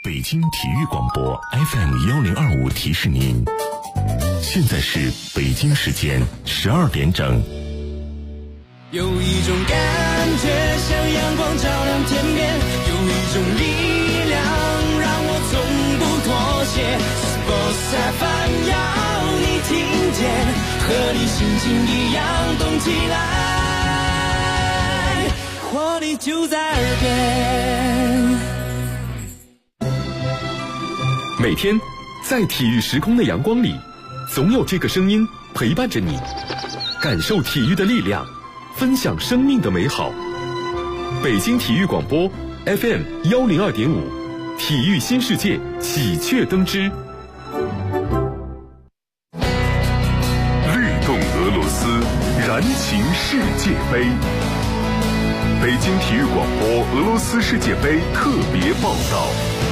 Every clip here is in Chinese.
北京体育广播 FM1025提示您，现在是北京时间12点整。 有一种感觉像阳光照亮天边，有一种力量让我从不妥协。Sports FM 要你听见，和你心情一样动起来，活力就在耳边。 每天在体育时空的阳光里，总有这个声音陪伴着你，感受体育的力量，分享生命的美好。北京体育广播 FM102.5， 体育新世界喜鹊登枝。 律动俄罗斯，燃情世界杯。北京体育广播俄罗斯世界杯特别报道。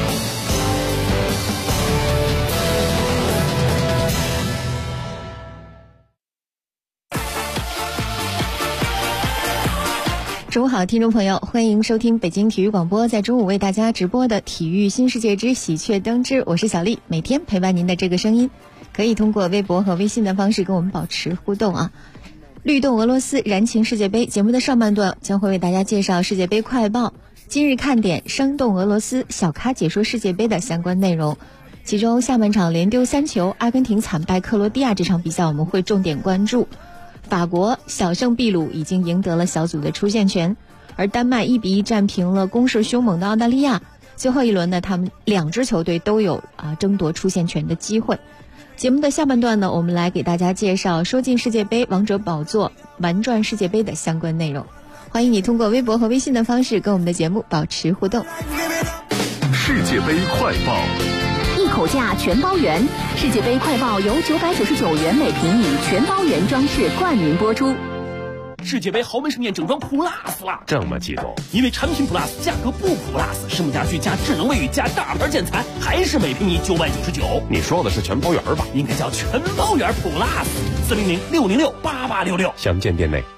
中午好，听众朋友，欢迎收听北京体育广播在中午为大家直播的体育新世界之喜鹊登枝，我是小丽，每天陪伴您的这个声音，可以通过微博和微信的方式跟我们保持互动啊。律动俄罗斯，燃情世界杯节目的上半段将会为大家介绍世界杯快报、今日看点、生动俄罗斯、小咖解说世界杯的相关内容。其中下半场连丢3球，阿根廷惨败克罗地亚这场比赛我们会重点关注。法国小胜秘鲁，已经赢得了小组的出线权，而丹麦1-1战平了攻势凶猛的澳大利亚。最后一轮呢，他们2支球队都有争夺出线权的机会。节目的下半段呢，我们来给大家介绍说进世界杯、王者宝座、玩转世界杯的相关内容。欢迎你通过微博和微信的方式跟我们的节目保持互动。 世界杯快报， 一口价全包圆，世界杯快报由999元每平米全包圆装饰冠名播出。 世界杯豪门盛宴整装 Plus 了， 这么激动？ 因为产品 Plus 价格不 Plus， 实木家具加智能卫浴加大牌建材，还是每平米999。 你说的是全包圆吧？ 应该叫全包圆 Plus。400-606-8866， 详见店内。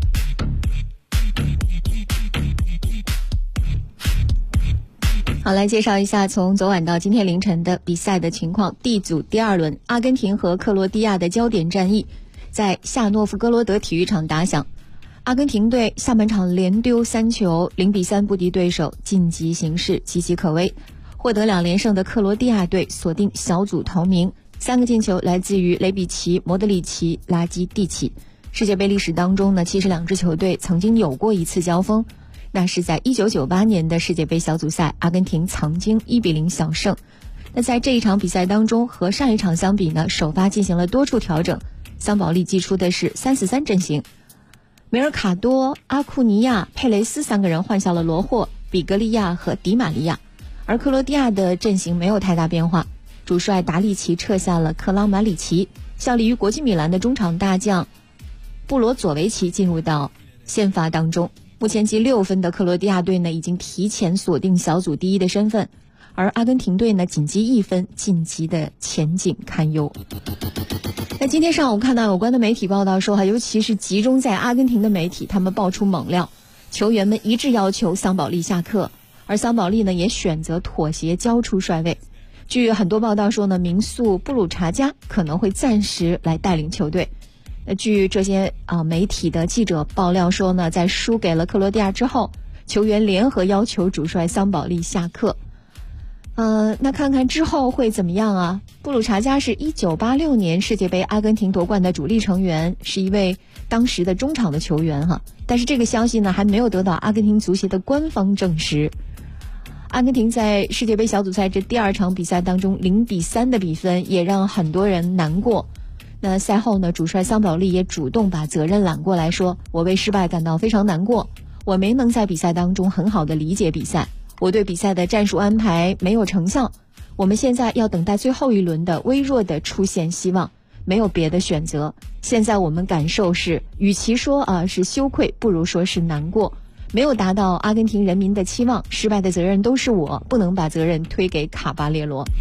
好，来介绍一下从昨晚到今天凌晨的比赛的情况。D 组第2轮，阿根廷和克罗地亚的焦点战役在夏诺夫哥罗德体育场打响。阿根廷队下半场连丢3球，0-3不敌对手，晋级形势岌岌可危。获得2连胜的克罗地亚队锁定小组头名，3个进球来自于雷比奇、莫德里奇、拉基蒂奇。世界杯历史当中呢，其实2支球队曾经有过一次交锋，那是在1998年的世界杯小组赛，阿根廷曾经1-0小胜。那在这一场比赛当中，和上一场相比呢，首发进行了多处调整。桑保利祭出的是3-4-3阵型，梅尔卡多、阿库尼亚、佩雷斯3个人换下了罗霍、比格利亚和迪玛利亚。而克罗地亚的阵型没有太大变化，主帅达利奇撤下了克拉马里奇，效力于国际米兰的中场大将布罗佐维奇进入到先发当中。目前积6分的克罗地亚队呢，已经提前锁定小组第1的身份，而阿根廷队呢，仅积1分，晋级的前景堪忧。那今天上午看到有关的媒体报道说尤其是集中在阿根廷的媒体，他们爆出猛料，球员们一致要求桑保利下课，而桑保利呢也选择妥协交出帅位。据很多报道说呢，名宿布鲁查加可能会暂时来带领球队。据这些媒体的记者爆料说呢，在输给了克罗地亚之后，球员联合要求主帅桑保利下课。那看看之后会怎么样啊？布鲁查加是1986年世界杯阿根廷夺冠的主力成员，是一位当时的中场的球员哈。但是这个消息呢，还没有得到阿根廷足协的官方证实。阿根廷在世界杯小组赛这第2场比赛当中0-3的比分，也让很多人难过。那赛后呢，主帅桑保利也主动把责任揽过来说，我为失败感到非常难过，我没能在比赛当中很好的理解比赛，我对比赛的战术安排没有成效，我们现在要等待最后一轮的微弱的出现希望，没有别的选择。现在我们感受是，与其说是羞愧，不如说是难过，没有达到阿根廷人民的期望，失败的责任都是我，不能把责任推给卡巴列罗。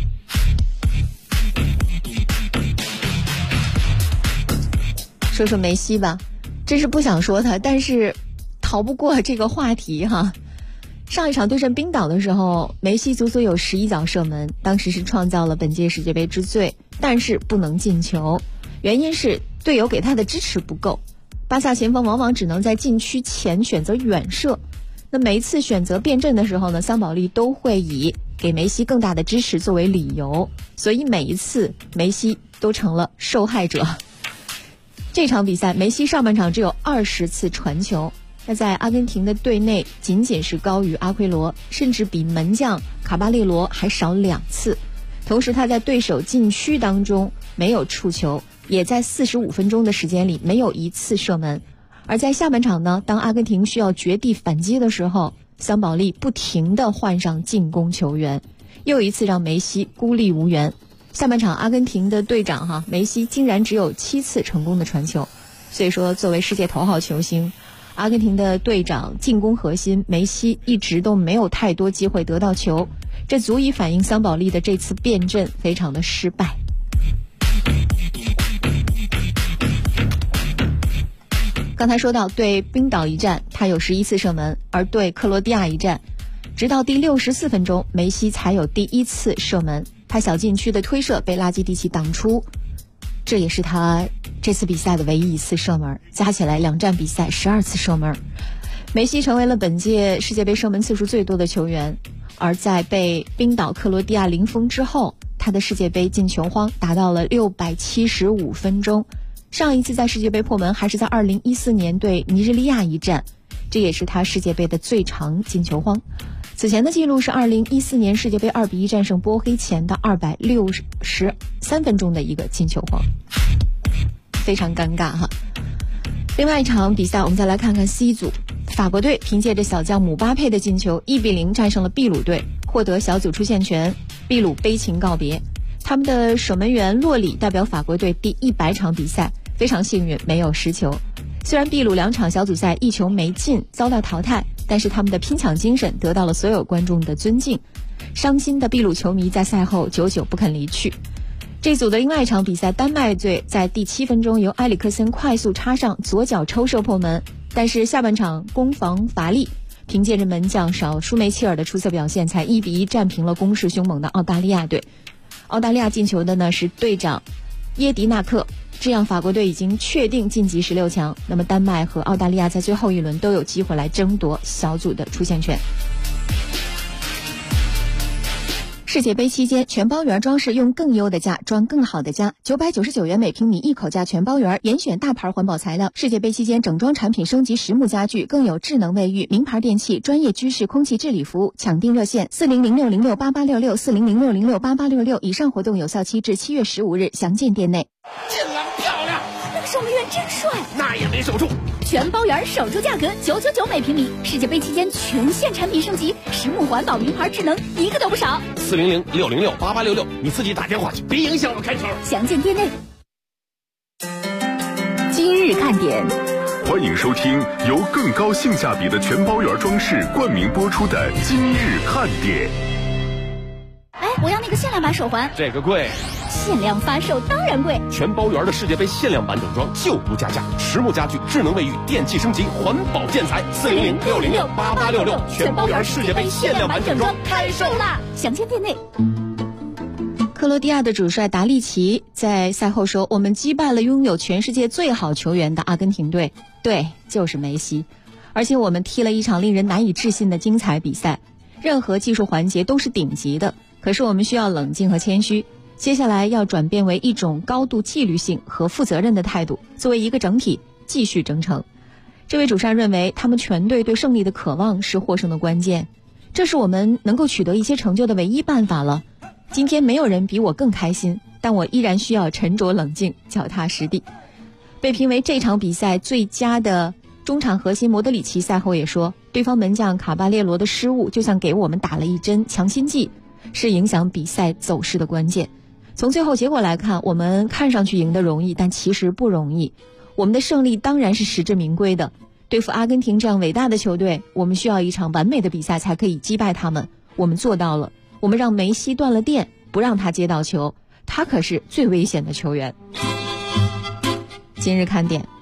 说说梅西吧，真是不想说他，但是逃不过这个话题哈。 上一场对阵冰岛的时候，梅西足足有11脚射门，当时是创造了本届世界杯之最，但是不能进球，原因是队友给他的支持不够。巴萨前锋往往只能在禁区前选择远射，那每一次选择变阵的时候呢，桑保利都会以给梅西更大的支持作为理由，所以每一次梅西都成了受害者。这场比赛梅西上半场只有20次传球，那在阿根廷的队内仅仅是高于阿奎罗，甚至比门将卡巴列罗还少2次。同时他在对手禁区当中没有触球，也在45分钟的时间里没有1次射门。而在下半场呢，当阿根廷需要绝地反击的时候，桑保利不停地换上进攻球员，又一次让梅西孤立无援。下半场阿根廷的队长梅西竟然只有7次成功的传球。所以说作为世界头号球星，阿根廷的队长进攻核心梅西一直都没有太多机会得到球，这足以反映桑保利的这次变阵非常的失败。刚才说到对冰岛一战他有11次射门，而对克罗地亚一战直到第64分钟梅西才有第1次射门，他小禁区的推射被拉基蒂奇挡出，这也是他这次比赛的唯一1次射门，加起来2战比赛12次射门。梅西成为了本届世界杯射门次数最多的球员，而在被冰岛克罗地亚零封之后，他的世界杯进球荒达到了675分钟。上一次在世界杯破门还是在2014年对尼日利亚一战，这也是他世界杯的最长进球荒。此前的记录是2014年世界杯2-1战胜波黑前的263分钟的一个进球荒，非常尴尬哈。另外一场比赛我们再来看看 C 组，法国队凭借着小将姆巴佩的进球1-0战胜了秘鲁队，获得小组出线权，秘鲁悲情告别。他们的守门员洛里代表法国队第100场比赛非常幸运没有失球，虽然秘鲁2场小组赛1球没进遭到淘汰，但是他们的拼抢精神得到了所有观众的尊敬。伤心的秘鲁球迷在赛后久久不肯离去。这组的另外一场比赛，丹麦队在第7分钟由埃里克森快速插上左脚抽射破门，但是下半场攻防乏力，凭借着门将少舒梅切尔的出色表现，才1-1战平了攻势凶猛的澳大利亚队。澳大利亚进球的呢是队长耶迪纳克，这样法国队已经确定晋级16强，那么丹麦和澳大利亚在最后一轮都有机会来争夺小组的出线权。世界杯期间，全包园装饰用更优的价装更好的家，999元每平米一口价全包园，严选大牌环保材料。世界杯期间，整装产品升级实木家具，更有智能卫浴、名牌电器、专业居室空气治理服务。抢订热线4006068866，4006068866。以上活动有效期至7月15日，详见店内。 进来漂亮， 那个守门员真帅， 那也没守住。 全包园守住价格999每平米，世界杯期间全线产品升级，实木环保名牌智能一个都不少。 4006068866，你自己打电话去，别影响我开口。 详见店内。今日看点， 欢迎收听由更高性价比的全包园装饰冠名播出的今日看点。 哎，我要那个限量版手环。 这个贵。 限量发售当然贵， 全包园的世界杯限量版整装就不加价，实木家具、智能卫浴、电器升级、环保建材，4006068866，全包园世界杯限量版整装开售啦！ 详见店内。 克罗地亚的主帅达利奇在赛后说：“我们击败了拥有全世界最好球员的阿根廷队，对，就是梅西。而且我们踢了一场令人难以置信的精彩比赛，任何技术环节都是顶级的。可是我们需要冷静和谦虚。”接下来要转变为一种高度纪律性和负责任的态度，作为一个整体继续征程。这位主帅认为，他们全队对胜利的渴望是获胜的关键，这是我们能够取得一些成就的唯一办法了。今天没有人比我更开心，但我依然需要沉着冷静、脚踏实地。被评为这场比赛最佳的中场核心莫德里奇赛后也说，对方门将卡巴列罗的失误就像给我们打了一针强心剂，是影响比赛走势的关键。从最后结果来看，我们看上去赢得容易，但其实不容易。我们的胜利当然是实至名归的。对付阿根廷这样伟大的球队，我们需要一场完美的比赛才可以击败他们。我们做到了，我们让梅西断了电，不让他接到球，他可是最危险的球员。今日看点，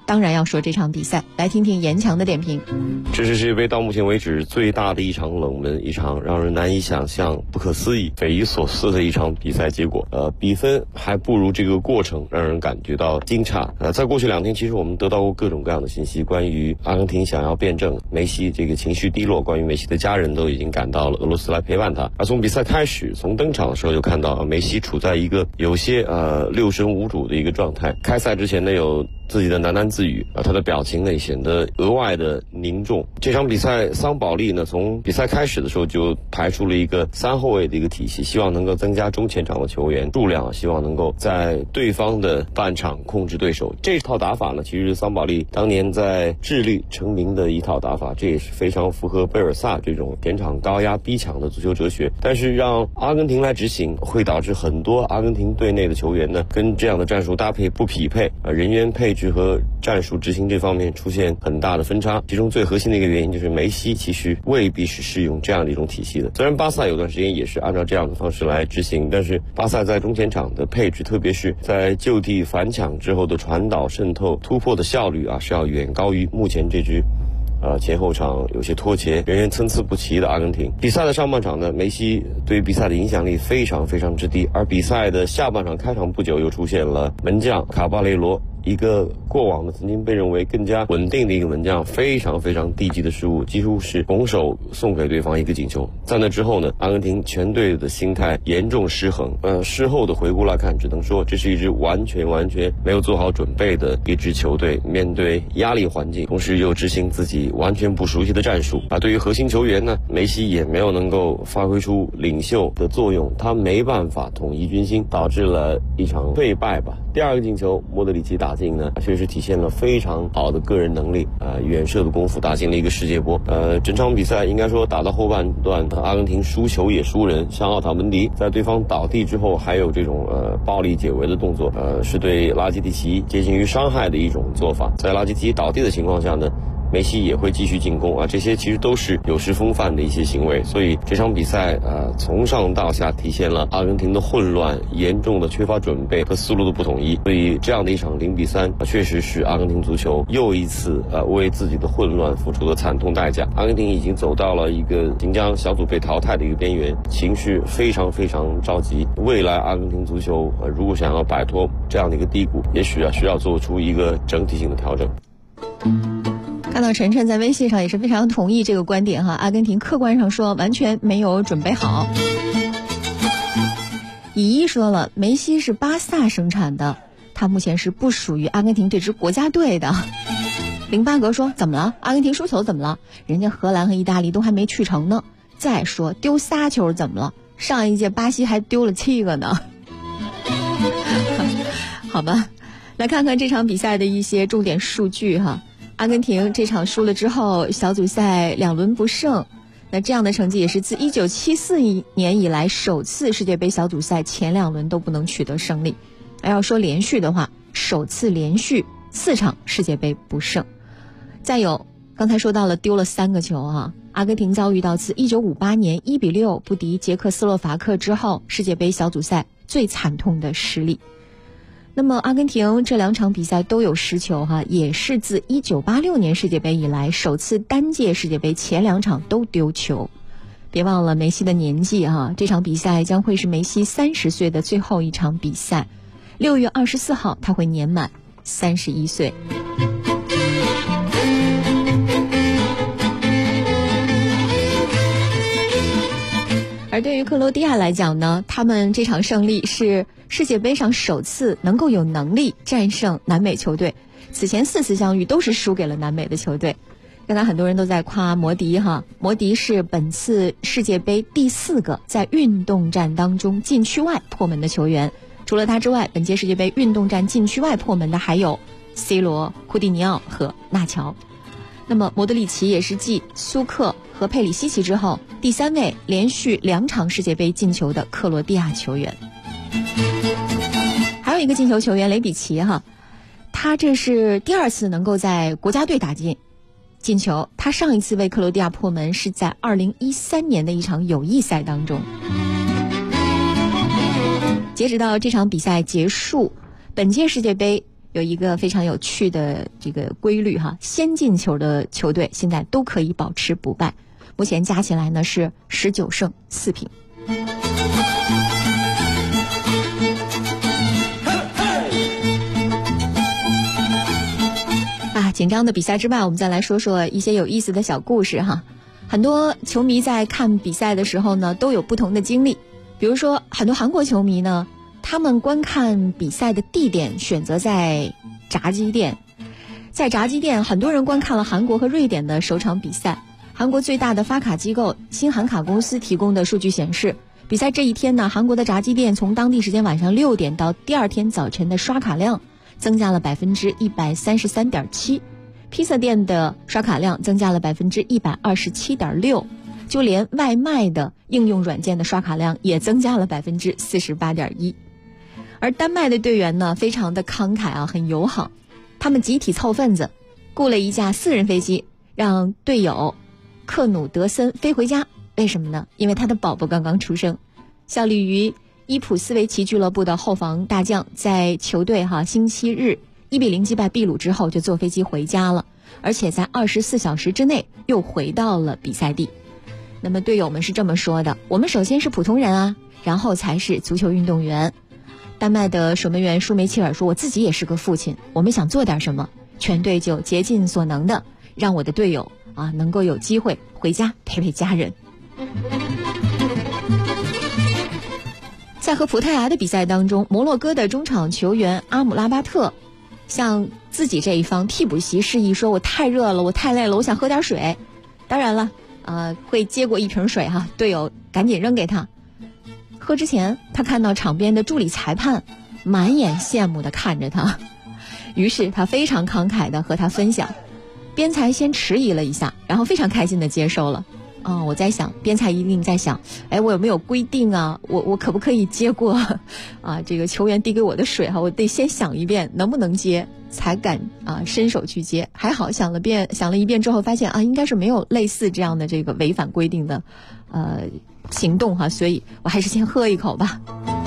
当然要说这场比赛，来听听严强的点评。 这是世界杯到目前为止最大的一场冷门，一场让人难以想象、不可思议、匪夷所思的一场比赛结果。比分还不如这个过程让人感觉到惊诧。在过去2天，其实我们得到过各种各样的信息，关于阿根廷想要辩证，梅西这个情绪低落，关于梅西的家人都已经赶到了俄罗斯来陪伴他。而从比赛开始，从登场的时候就看到梅西处在一个有些六神无主的一个状态。开赛之前呢，有自己的喃喃自语，他的表情呢也显得额外的凝重。这场比赛，桑保利呢从比赛开始的时候就排出了一个3后卫的一个体系，希望能够增加中前场的球员数量，希望能够在对方的半场控制对手。这套打法呢，其实是桑保利当年在智利成名的一套打法，这也是非常符合贝尔萨这种前场高压逼抢的足球哲学。但是让阿根廷来执行，会导致很多阿根廷队内的球员呢跟这样的战术搭配不匹配，人员配置和战术执行这方面出现很大的分差。其中最核心的一个原因就是梅西其实未必是适用这样的一种体系的。虽然巴萨有段时间也是按照这样的方式来执行，但是巴萨在中前场的配置，特别是在就地反抢之后的传导、渗透、突破的效率是要远高于目前这支前后场有些脱节、人员参差不齐的阿根廷。比赛的上半场呢，梅西对比赛的影响力非常非常之低，而比赛的下半场开场不久又出现了门将卡巴雷罗，一个过往的曾经被认为更加稳定的一个门将，非常非常低级的失误，几乎是拱手送给对方一个进球。在那之后呢，阿根廷全队的心态严重失衡。事后的回顾来看，只能说这是一支完全没有做好准备的一支球队，面对压力环境，同时又执行自己完全不熟悉的战术。对于核心球员呢，梅西也没有能够发挥出领袖的作用，他没办法统一军心，导致了一场溃败吧。第二个进球，莫德里奇打进呢，确实体现了非常好的个人能力，远射的功夫打进了一个世界波。整场比赛应该说打到后半段，阿根廷输球也输人，像奥塔门迪在对方倒地之后还有这种暴力解围的动作，是对拉基蒂奇接近于伤害的一种做法。在拉基蒂奇倒地的情况下呢，梅西也会继续进攻这些其实都是有失风范的一些行为。所以这场比赛从上到下体现了阿根廷的混乱、严重的缺乏准备和思路的不统一。所以这样的一场0-3确实是阿根廷足球又一次为自己的混乱付出了惨痛代价。阿根廷已经走到了一个即将小组被淘汰的一个边缘，情绪非常非常着急。未来阿根廷足球如果想要摆脱这样的一个低谷，也许需要做出一个整体性的调整。 看到晨晨在微信上也是非常同意这个观点阿根廷客观上说完全没有准备好。乙一说了，梅西是巴萨生产的，他目前是不属于阿根廷这支国家队的。08格说，怎么了？阿根廷输球怎么了？人家荷兰和意大利都还没去成呢。再说丢仨球怎么了？上一届巴西还丢了7个呢。好吧，来看看这场比赛的一些重点数据阿根廷这场输了之后，小组赛2轮不胜，那这样的成绩也是自1974年以来首次世界杯小组赛前2轮都不能取得胜利。要说连续的话，首次连续4场世界杯不胜。再有，刚才说到了丢了3个球阿根廷遭遇到自1958年1-6不敌捷克斯洛伐克之后，世界杯小组赛最惨痛的失利。那么阿根廷这2场比赛都有失球也是自1986年世界杯以来首次单届世界杯前2场都丢球。别忘了梅西的年纪这场比赛将会是梅西30岁的最后一场比赛，6月24号他会年满31岁。而对于克罗地亚来讲呢，他们这场胜利是世界杯上首次能够有能力战胜南美球队，此前4次相遇都是输给了南美的球队。刚才很多人都在夸摩迪摩迪是本次世界杯第4个在运动战当中禁区外破门的球员。除了他之外，本届世界杯运动战禁区外破门的还有 C 罗、库蒂尼奥和纳乔。那么莫德里奇也是继苏克和佩里西奇之后第3位连续2场世界杯进球的克罗地亚球员。还有一个进球球员雷比奇他这是第2次能够在国家队打进球，他上一次为克罗地亚破门是在2013年的一场友谊赛当中。截止到这场比赛结束，本届世界杯有一个非常有趣的这个规律哈，先进球的球队现在都可以保持不败，目前加起来呢是19胜4平。紧张的比赛之外，我们再来说说一些有意思的小故事哈。很多球迷在看比赛的时候呢，都有不同的经历。比如说，很多韩国球迷呢，他们观看比赛的地点选择在炸鸡店。在炸鸡店，很多人观看了韩国和瑞典的首场比赛。韩国最大的发卡机构新韩卡公司提供的数据显示，比赛这一天呢，韩国的炸鸡店从当地时间晚上6点到第二天早晨的刷卡量增加了 133.7%， 披萨店的刷卡量增加了 127.6%， 就连外卖的应用软件的刷卡量也增加了 48.1%。 而丹麦的队员呢，非常的慷慨啊，很友好，他们集体凑份子，雇了一架4人飞机，让队友克努德森飞回家。为什么呢？因为他的宝宝刚刚出生。效力于伊普斯维奇俱乐部的后防大将在球队星期日1-0击败秘鲁之后就坐飞机回家了，而且在24小时之内又回到了比赛地。那么队友们是这么说的：我们首先是普通人啊，然后才是足球运动员。丹麦的守门员舒梅切尔说，我自己也是个父亲，我们想做点什么，全队就竭尽所能的让我的队友能够有机会回家陪陪家人。在和葡萄牙的比赛当中，摩洛哥的中场球员阿姆拉巴特向自己这一方替补席示意说，我太热了，我太累了，我想喝点水。当然了会接过一瓶水队友赶紧扔给他。喝之前他看到场边的助理裁判满眼羡慕地看着他，于是他非常慷慨地和他分享。边裁先迟疑了一下，然后非常开心地接受了。我在想，边裁一定在想，我有没有规定啊？我可不可以接过这个球员递给我的水我得先想一遍能不能接，才敢伸手去接。还好想了一遍之后，发现应该是没有类似这样的这个违反规定的行动所以我还是先喝一口吧。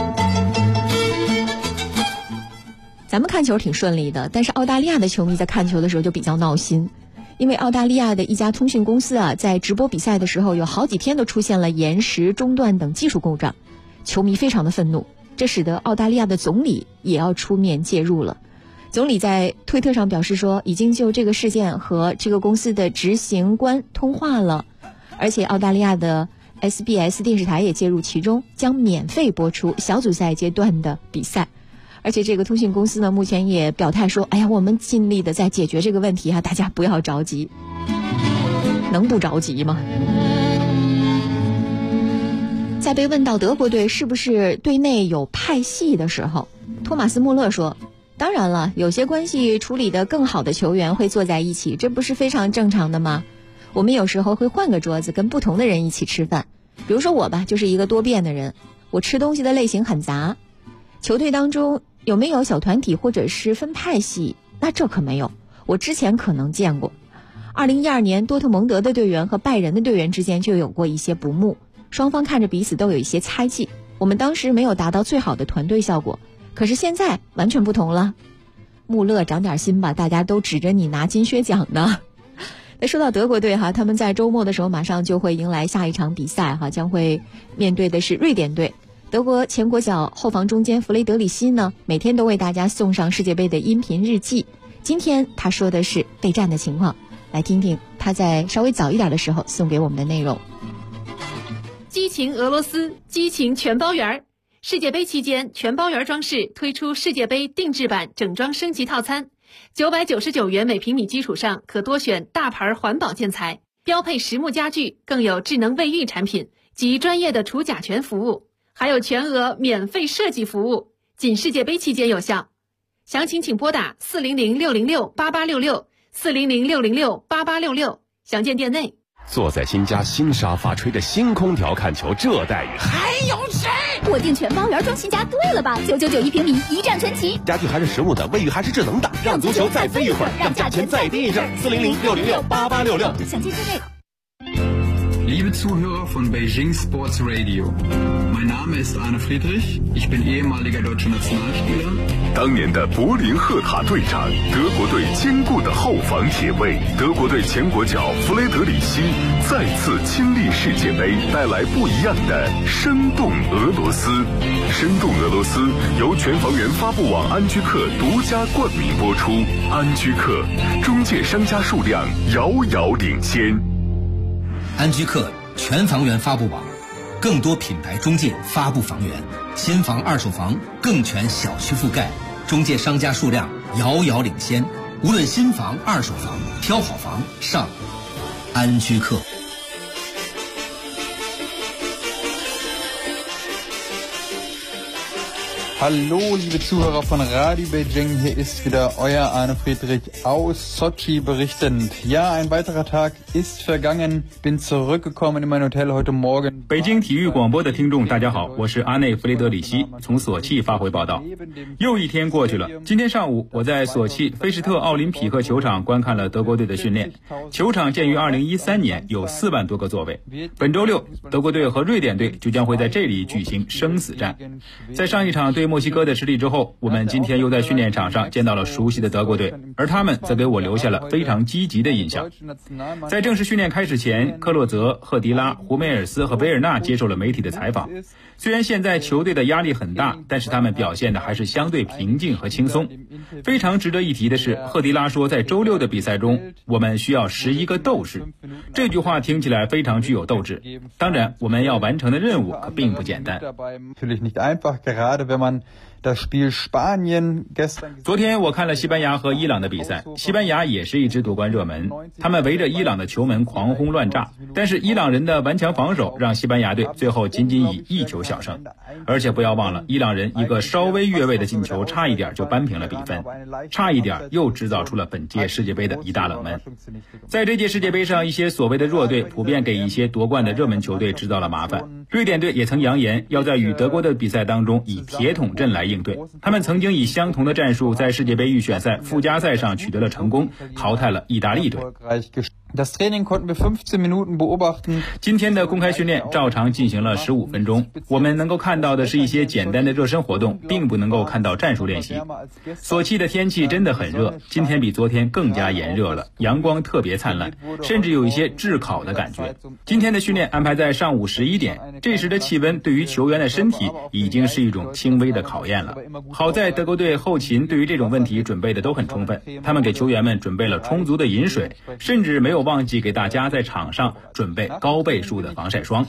咱们看球挺顺利的，但是澳大利亚的球迷在看球的时候就比较闹心。因为澳大利亚的一家通讯公司在直播比赛的时候有好几天都出现了延时、中断等技术故障，球迷非常的愤怒，这使得澳大利亚的总理也要出面介入了。总理在推特上表示说，已经就这个事件和这个公司的执行官通话了，而且澳大利亚的 SBS 电视台也介入其中，将免费播出小组赛阶段的比赛。而且这个通讯公司呢，目前也表态说，我们尽力的在解决这个问题大家不要着急。能不着急吗？在被问到德国队是不是队内有派系的时候，托马斯·穆勒说，当然了，有些关系处理得更好的球员会坐在一起，这不是非常正常的吗？我们有时候会换个桌子跟不同的人一起吃饭，比如说我吧，就是一个多变的人，我吃东西的类型很杂。球队当中有没有小团体或者是分派系？那这可没有，我之前可能见过。2012年多特蒙德的队员和拜仁的队员之间就有过一些不睦，双方看着彼此都有一些猜忌，我们当时没有达到最好的团队效果，可是现在完全不同了。穆勒长点心吧，大家都指着你拿金靴奖呢。那说到德国队他们在周末的时候马上就会迎来下一场比赛将会面对的是瑞典队。德国前国脚后防中坚弗雷德里希呢，每天都为大家送上世界杯的音频日记。今天他说的是备战的情况，来听听他在稍微早一点的时候送给我们的内容。 激情俄罗斯，激情全包圆。世界杯期间，全包圆装饰推出世界杯定制版整装升级套餐，999元每平米基础上可多选大牌环保建材，标配实木家具，更有智能卫浴产品及专业的除甲醛服务。还有全额免费设计服务，仅世界杯期间有效。详情请拨打400-606-8866，400-606-8866，详见店内。 坐在新家新沙发吹着新空调看球，这待遇还有谁？ 我订全包圆装新家对了吧？999一平米，一站全齐。 家具还是实木的，卫浴还是智能的，让足球再飞一会儿，让价钱再低一阵。400-606-8866， 详见店内。 离不 Zuhörer von Beijing Sports Radio. Mein Name ist Arne Friedrich, ich bin ehemaliger deutscher Nationalspieler。 当年的柏林赫塔队长，德国队坚固的后防铁卫，德国队前国脚弗雷德里希再次亲历世界杯，带来不一样的生动俄罗斯。生动俄罗斯由全房源发布网安居客独家冠名播出。安居客中介商家数量遥遥领先。 安居客全房源发布网，更多品牌中介发布房源，新房二手房更全小区覆盖，中介商家数量遥遥领先。无论新房二手房，挑好房上安居客。 Hallo, liebe Zuhörer von Radio Beijing, hier ist wieder euer Arne Friedrich aus Sochi berichtend. Ja, ein weiterer Tag ist vergangen, bin zurückgekommen in mein Hotel heute Morgen. 北京体育广播的听众大家好，我是阿内弗雷德里希，从索契发回报道。又一天过去了，今天上午我在索契菲什特奥林匹克球场观看了德国队的训练。球场建于2013年，有4万多个座位。本周六，德国队和瑞典队就将会在这里举行生死战。在上一场对墨西哥的失利之后，我们今天又在训练场上见到了熟悉的德国队，而他们则给我留下了非常积极的印象。在正式训练开始前，克洛泽、赫迪拉、胡梅尔斯和维尔纳接受了媒体的采访。虽然现在球队的压力很大，但是他们表现的还是相对平静和轻松。非常值得一提的是，赫迪拉说在周六的比赛中，我们需要11个斗士。这句话听起来非常具有斗志。当然，我们要完成的任务可并不简单。昨天我看了西班牙和伊朗的比赛，西班牙也是一支夺冠热门，他们围着伊朗的球门狂轰乱炸，但是伊朗人的顽强防守让西班牙队最后仅仅以1球小胜。而且不要忘了，伊朗人一个稍微越位的进球差一点就扳平了比分，差一点又制造出了本届世界杯的一大冷门。在这届世界杯上，一些所谓的弱队普遍给一些夺冠的热门球队制造了麻烦。瑞典队也曾扬言要在与德国的比赛当中以铁桶阵来应对，他们曾经以相同的战术在世界杯预选赛附加赛上取得了成功，淘汰了意大利队。今天的公开训练照常进行了15分钟，我们能够看到的是一些简单的热身活动，并不能够看到战术练习。索契的天气真的很热，今天比昨天更加炎热了，阳光特别灿烂，甚至有一些炙烤的感觉。今天的训练安排在上午11点，这时的气温对于球员的身体已经是一种轻微的考验了。好在德国队后勤对于这种问题准备的都很充分，他们给球员们准备了充足的饮水，甚至没有忘记给大家在场上准备高倍数的防晒霜。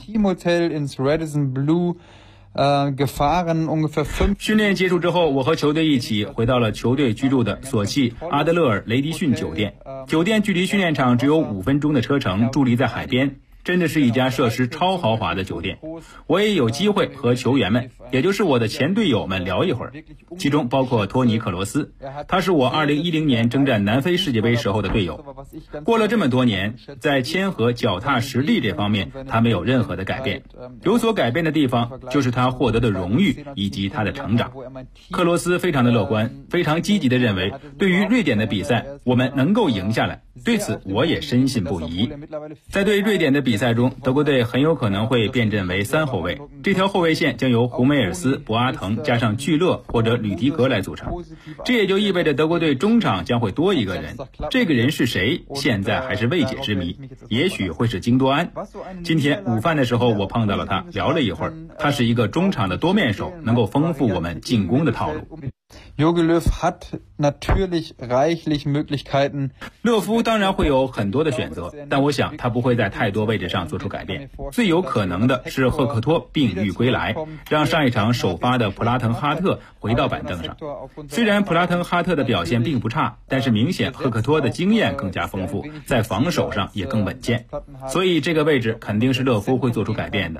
训练结束之后，我和球队一起回到了球队居住的索契阿德勒尔雷迪逊酒店。酒店距离训练场只有5分钟的车程，伫立在海边，真的是一家设施超豪华的酒店。我也有机会和球员们，也就是我的前队友们聊一会儿，其中包括托尼克罗斯，他是我2010年征战南非世界杯时候的队友。过了这么多年，在谦和脚踏实地这方面，他没有任何的改变。有所改变的地方就是他获得的荣誉以及他的成长。克罗斯非常的乐观，非常积极地认为，对于瑞典的比赛，我们能够赢下来。对此我也深信不疑。在对瑞典的比赛中，德国队很有可能会变阵为3后卫，这条后卫线将由胡梅尔斯、博阿滕加上聚勒或者吕迪格来组成。这也就意味着德国队中场将会多一个人，这个人是谁，现在还是未解之谜，也许会是京多安。今天午饭的时候我碰到了他，聊了一会儿，他是一个中场的多面手，能够丰富我们进攻的套路。 Jogi Löw hat natürlich reichlich Möglichkeiten。 勒夫当然会有很多的选择，但我想他不会在太多位置上做出改变。最有可能的是赫克托病愈归来，让上一场首发的普拉滕哈特回到板凳上。虽然普拉滕哈特的表现并不差，但是明显赫克托的经验更加丰富，在防守上也更稳健，所以这个位置肯定是勒夫会做出改变的。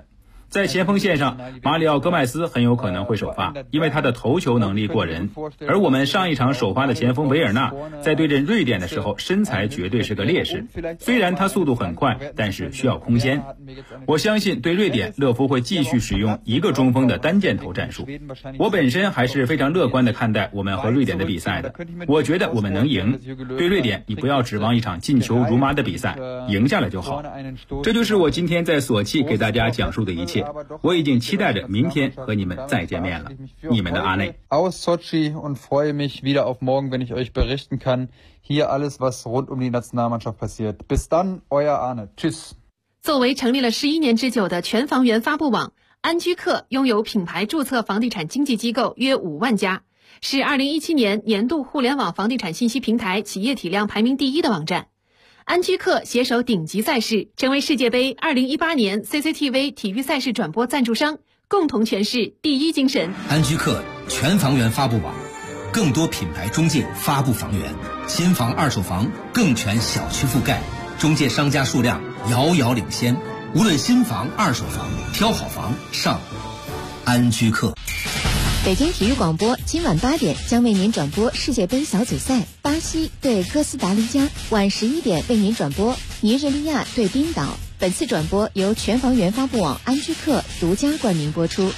在前锋线上，马里奥·戈麦斯很有可能会首发，因为他的头球能力过人。而我们上一场首发的前锋维尔纳，在对阵瑞典的时候，身材绝对是个劣势。虽然他速度很快，但是需要空间。我相信对瑞典，勒夫会继续使用一个中锋的单箭头战术。我本身还是非常乐观地看待我们和瑞典的比赛的。我觉得我们能赢。对瑞典，你不要指望一场进球如麻的比赛，赢下来就好。这就是我今天在索契给大家讲述的一切。我已经期待着明天和你们再见面了。你们的阿内。 Aus Sochi und freue mich wieder auf morgen, wenn ich euch berichten kann, hier alles, was rund um die Nationalmannschaft passiert. Bis dann, euer Arne. Tschüss. 作为成立了11年之久的全房源发布网，安居客拥有品牌注册房地产经纪机构约5万家，是2017年年度互联网房地产信息平台企业体量排名第1的网站。安居客携手顶级赛事，成为世界杯2018年 CCTV 体育赛事转播赞助商，共同诠释第一精神。 安居客全房源发布网，更多品牌中介发布房源，新房二手房更全小区覆盖，中介商家数量遥遥领先。无论新房二手房，挑好房上安居客。 北京体育广播今晚8点将为您转播世界杯小组赛，巴西对哥斯达黎加，晚11点为您转播尼日利亚对冰岛。本次转播由全房源发布网安居客独家冠名播出。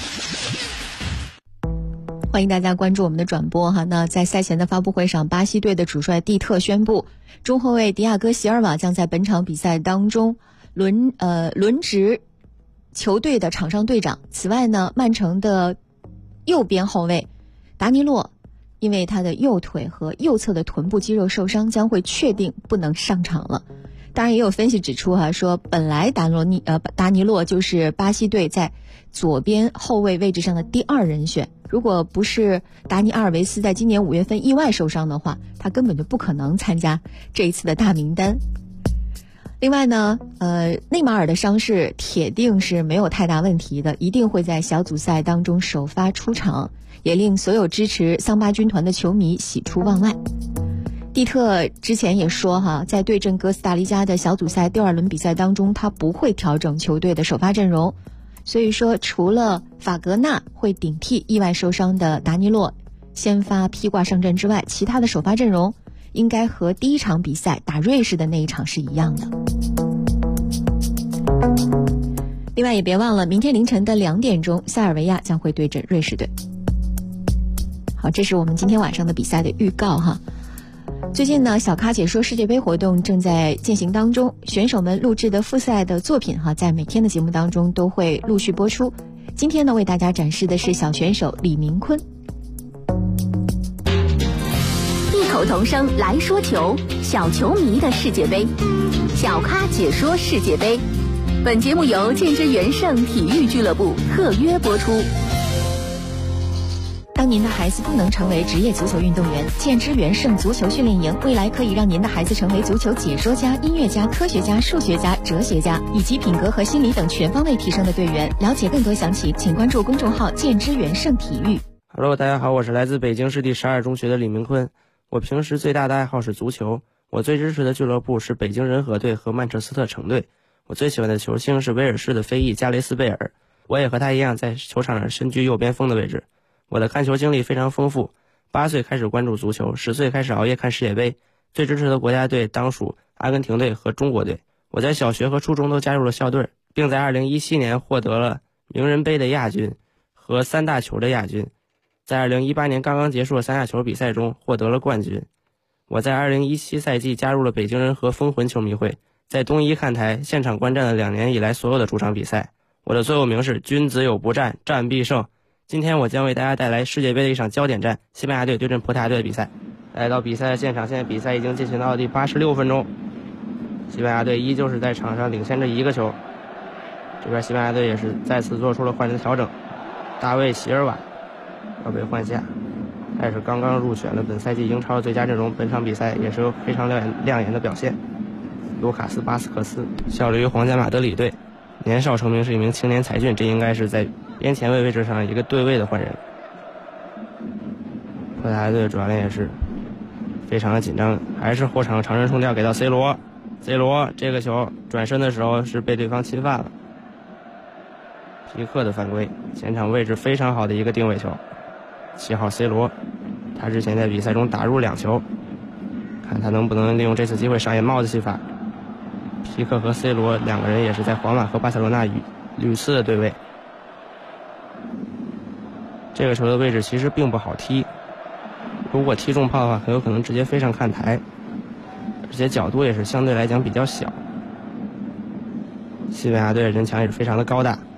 欢迎大家关注我们的转播哈。那在赛前的发布会上，巴西队的主帅蒂特宣布，中后卫迪亚哥席尔瓦将在本场比赛当中轮值球队的场上队长。此外呢，曼城的右边后卫达尼洛因为他的右腿和右侧的臀部肌肉受伤，将会确定不能上场了。当然也有分析指出说本来达尼洛就是巴西队在左边后卫位置上的第2人选，如果不是达尼阿尔维斯在今年5月份意外受伤的话，他根本就不可能参加这一次的大名单。另外呢，内马尔的伤势铁定是没有太大问题的，一定会在小组赛当中首发出场，也令所有支持桑巴军团的球迷喜出望外。蒂特之前也说在对阵哥斯达黎加的小组赛第2轮比赛当中，他不会调整球队的首发阵容，所以说除了法格纳会顶替意外受伤的达尼洛先发披挂上阵之外，其他的首发阵容应该和第1场比赛打瑞士的那一场是一样的。另外也别忘了，明天凌晨的2点钟，塞尔维亚将会对阵瑞士队。好，这是我们今天晚上的比赛的预告哈。最近呢，小咖解说世界杯活动正在进行当中，选手们录制的复赛的作品在每天的节目当中都会陆续播出。今天呢，为大家展示的是小选手李明坤。 异口同声来说球，小球迷的世界杯，小咖解说世界杯。本节目由建之元盛体育俱乐部特约播出。 当您的孩子不能成为职业足球运动员，建之元盛足球训练营未来可以让您的孩子成为足球解说家、音乐家、科学家、数学家、哲学家，以及品格和心理等全方位提升的队员。了解更多详情，请关注公众号建之元盛体育。 Hello， 大家好，我是来自北京市第12中学的李明坤。我平时最大的爱好是足球，我最支持的俱乐部是北京人和队和曼彻斯特城队。我最喜欢的球星是威尔士的飞翼加雷斯贝尔，我也和他一样在球场上身居右边锋的位置。我的看球经历非常丰富，8岁开始关注足球，10岁开始熬夜看世界杯，最支持的国家队当属阿根廷队和中国队。我在小学和初中都加入了校队，并在2017年获得了名人杯的亚军和3大球的亚军，在2018年刚刚结束的3大球比赛中获得了冠军。我在2017赛季加入了北京人和风魂球迷会，在东一看台现场观战了2年以来所有的主场比赛。我的座右铭是君子有不战，战必胜。今天我将为大家带来世界杯的一场焦点战，西班牙队对阵葡萄牙队的比赛。来到比赛的现场，现在比赛已经进行到了第86分钟，西班牙队依旧是在场上领先着1个球。这边西班牙队也是再次做出了换人的调整，大卫席尔瓦要被换下，他也是刚刚入选了本赛季英超最佳阵容，本场比赛也是有非常亮眼的表现。卢卡斯巴斯克斯效力于皇家马德里队，年少成名，是一名青年才俊，这应该是在边前卫位置上一个对位的换人。葡萄牙队主教练也是非常的紧张，还是后场长传冲吊给到 C 罗这个球转身的时候是被对方侵犯了， 皮克的犯规，前场位置非常好的一个定位球。7号 C 罗，他之前在比赛中打入2球，看他能不能利用这次机会上演帽子戏法。皮克和 C 罗两个人也是在皇马和巴塞罗那屡次的对位。这个球的位置其实并不好踢，如果踢中炮的话，很有可能直接飞上看台，而且角度也是相对来讲比较小。西班牙队的人墙也是非常的高大，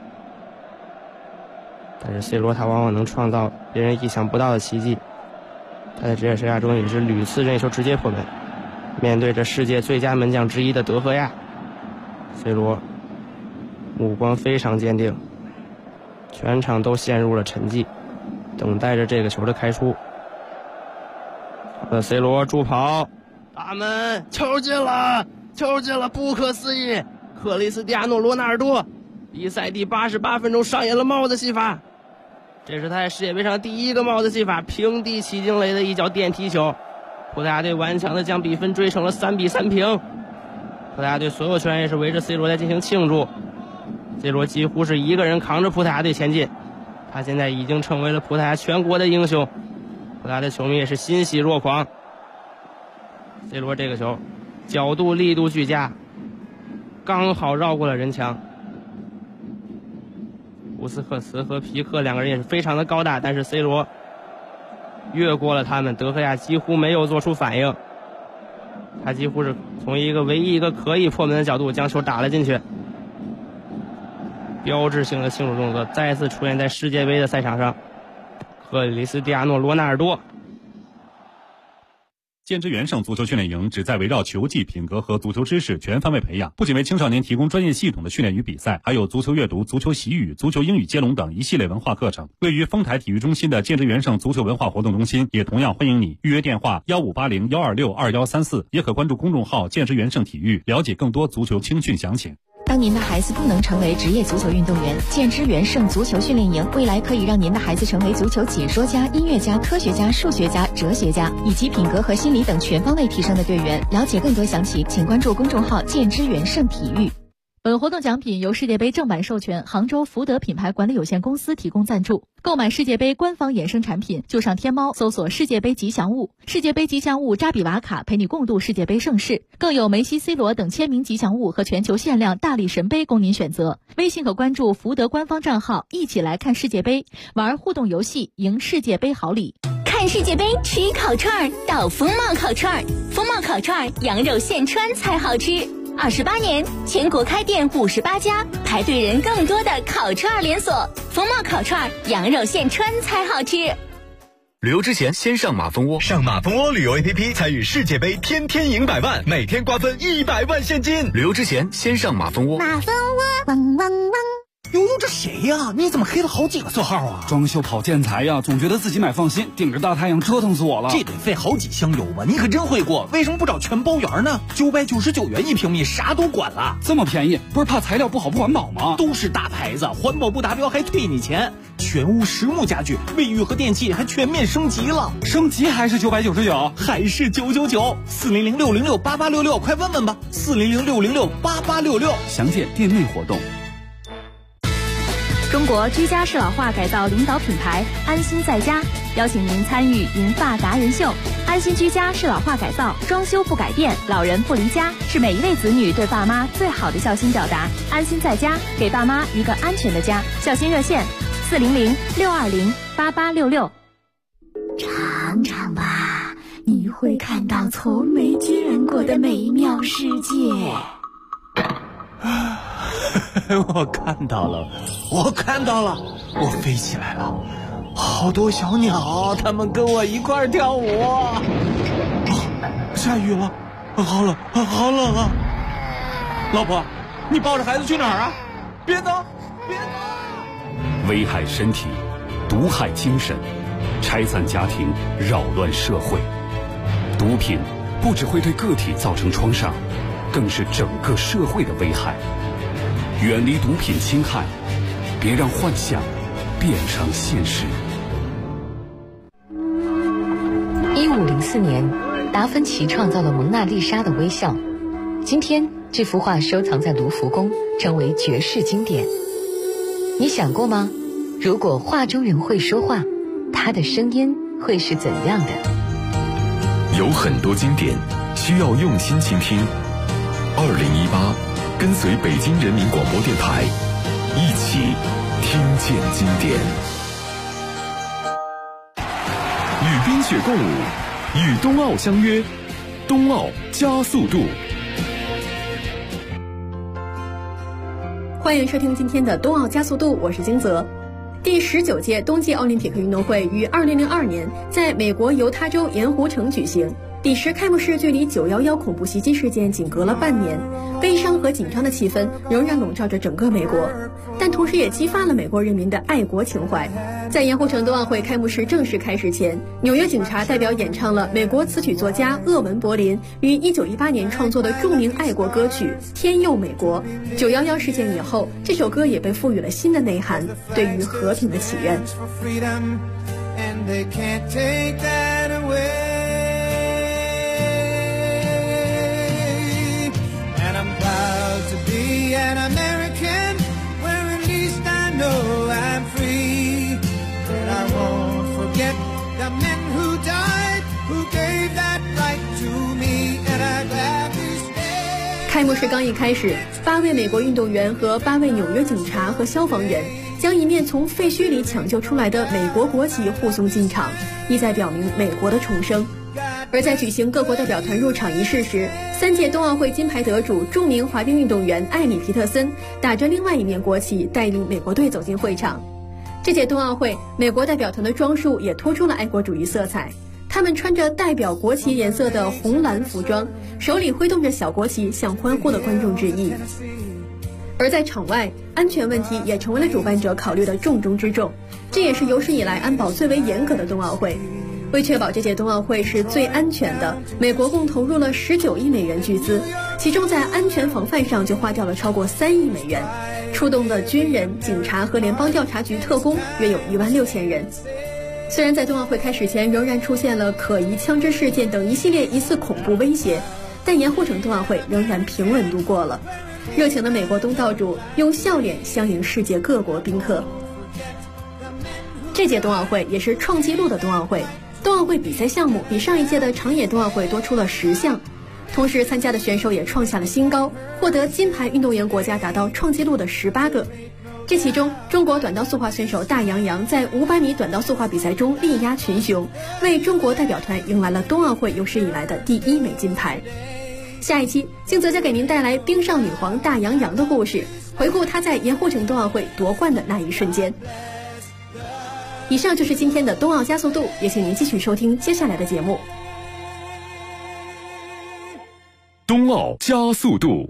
但是 C 罗他往往能创造别人意想不到的奇迹。他在职业生涯中也是屡次任意球直接破门。面对着世界最佳门将之一的德赫亚，C 罗目光非常坚定，全场都陷入了沉寂，等待着这个球的开出。C 罗助跑，大门，球进了，球进了，不可思议！克里斯蒂亚诺·罗纳尔多，比赛第88分钟上演了帽子戏法，这是他在世界杯上第一个帽子戏法，平地起惊雷的一脚电梯球。葡萄牙队顽强地将比分追成了3-3平。葡萄牙队所有球员也是围着 C 罗在进行庆祝。C 罗几乎是一个人扛着葡萄牙队前进，他现在已经成为了葡萄牙全国的英雄。葡萄牙的球迷也是欣喜若狂。C 罗这个球角度力度俱佳，刚好绕过了人墙。布斯克茨和皮克两个人也是非常的高大，但是 C 罗越过了他们，德赫亚几乎没有做出反应，他几乎是从唯一一个可以破门的角度将球打了进去。标志性的庆祝动作再次出现在世界杯的赛场上，克里斯蒂亚诺·罗纳尔多。 建之元盛足球训练营旨在围绕球技、品格和足球知识全方位培养，不仅为青少年提供专业系统的训练与比赛，还有足球阅读、足球习语、足球英语接龙等一系列文化课程。位于丰台体育中心的建之元盛足球文化活动中心也同样欢迎你，预约电话1580-126-2134，也可关注公众号建之元盛体育，了解更多足球青训详情。 当您的孩子不能成为职业足球运动员，建之元盛足球训练营未来可以让您的孩子成为足球解说家、音乐家、科学家、数学家、哲学家，以及品格和心理等全方位提升的队员。了解更多详情，请关注公众号建之元盛体育。 本活动奖品由世界杯正版授权杭州福德品牌管理有限公司提供赞助。购买世界杯官方衍生产品，就上天猫搜索世界杯吉祥物，世界杯吉祥物扎比瓦卡陪你共度世界杯盛世，更有梅西、C 罗等签名吉祥物和全球限量大力神杯供您选择。微信可关注福德官方账号，一起来看世界杯，玩互动游戏，赢世界杯好礼。 看世界杯吃烤串到风貌烤串，风貌烤串羊肉现穿才好吃。28年，全国开店58家，排队人更多的烤串连锁。风貌烤串，羊肉现穿才好吃。 旅游之前先上马蜂窝，上马蜂窝旅游 APP 参与世界杯，天天赢100万，每天瓜分100万现金。旅游之前先上马蜂窝。 马蜂窝，汪汪汪。 悠悠，这谁呀？你怎么黑了好几个色号啊？ 装修跑建材呀，总觉得自己买放心，顶着大太阳折腾死我了。 这得费好几箱油吧？你可真会过，为什么不找全包圆呢？999元1平米，啥都管了， 这么便宜，不是怕材料不好不环保吗？ 都是大牌子，环保不达标还退你钱。全屋实木家具，卫浴和电器还全面升级了， 升级还是999， 还是999，400-606-8866，快问问吧，400-606-8866， 详见店内活动。 中国居家适老化改造领导品牌安心在家邀请您参与银发达人秀。安心居家适老化改造，装修不改变，老人不离家，是每一位子女对爸妈最好的孝心表达。安心在家，给爸妈一个安全的家。孝心热线400-620-8866。 尝尝吧，你会看到从没见过的美妙世界。 我看到了，我飞起来了，好多小鸟，它们跟我一块儿跳舞。下雨了，好冷啊！老婆，你抱着孩子去哪儿啊？别走！ 危害身体，毒害精神，拆散家庭，扰乱社会。毒品不只会对个体造成创伤，更是整个社会的危害。远离毒品侵害，别让幻想变成现实。 1504年，达芬奇创造了蒙娜丽莎的微笑。今天，这幅画收藏在卢浮宫，成为绝世经典。 你想过吗？如果画中人会说话，他的声音会是怎样的？ 有很多经典需要用心倾听。2018，跟随北京人民广播电台，一起听见经典。与冰雪共舞，与冬奥相约，冬奥加速度。 欢迎收听今天的冬奥加速度，我是金泽。第19届冬季奥林匹克运动会于2002年在美国犹他州盐湖城举行。彼时开幕式距离911恐怖袭击事件仅隔了半年，悲伤和紧张的气氛仍然笼罩着整个美国，但同时也激发了美国人民的爱国情怀。在盐湖城冬奥会开幕式正式开始前，纽约警察代表演唱了美国词曲作家厄文·柏林于1918年创作的著名爱国歌曲《天佑美国》。911事件以后，这首歌也被赋予了新的内涵，对于和平的祈愿。 To be an American, where at least I know I'm free. But I won't forget the men who died, who gave that right to me, and I gladly stay. 开幕式刚一开始，8位美国运动员和8位纽约警察和消防员将一面从废墟里抢救出来的美国国旗护送进场，意在表明美国的重生。而在举行各国代表团入场仪式时，3届冬奥会金牌得主、著名滑冰运动员艾米·皮特森打着另外一面国旗，带领美国队走进会场。这届冬奥会，美国代表团的装束也拖出了爱国主义色彩，他们穿着代表国旗颜色的红蓝服装，手里挥动着小国旗，向欢呼的观众致意。而在场外，安全问题也成为了主办者考虑的重中之重，这也是有史以来安保最为严格的冬奥会。为确保这届冬奥会是最安全的，美国共投入了19亿美元巨资，其中在安全防范上就花掉了超过3亿美元，出动的军人、警察和联邦调查局特工约有16000人。虽然在冬奥会开始前仍然出现了可疑枪支事件等一系列疑似恐怖威胁，但盐湖城冬奥会仍然平稳度过了。热情的美国东道主用笑脸相迎世界各国宾客。这届冬奥会也是创纪录的冬奥会，冬奥会比赛项目比上一届的长野冬奥会多出了10项，同时参加的选手也创下了新高，获得金牌运动员国家达到创纪录的18个。这其中，中国短道速滑选手大杨洋在500米短道速滑比赛中力压群雄，为中国代表团迎来了冬奥会有史以来的第1枚金牌。下一期，金泽将给您带来冰上女皇大杨洋的故事，回顾她在盐湖城冬奥会夺冠的那一瞬间。以上就是今天的冬奥加速度，也请您继续收听接下来的节目。 冬奥加速度，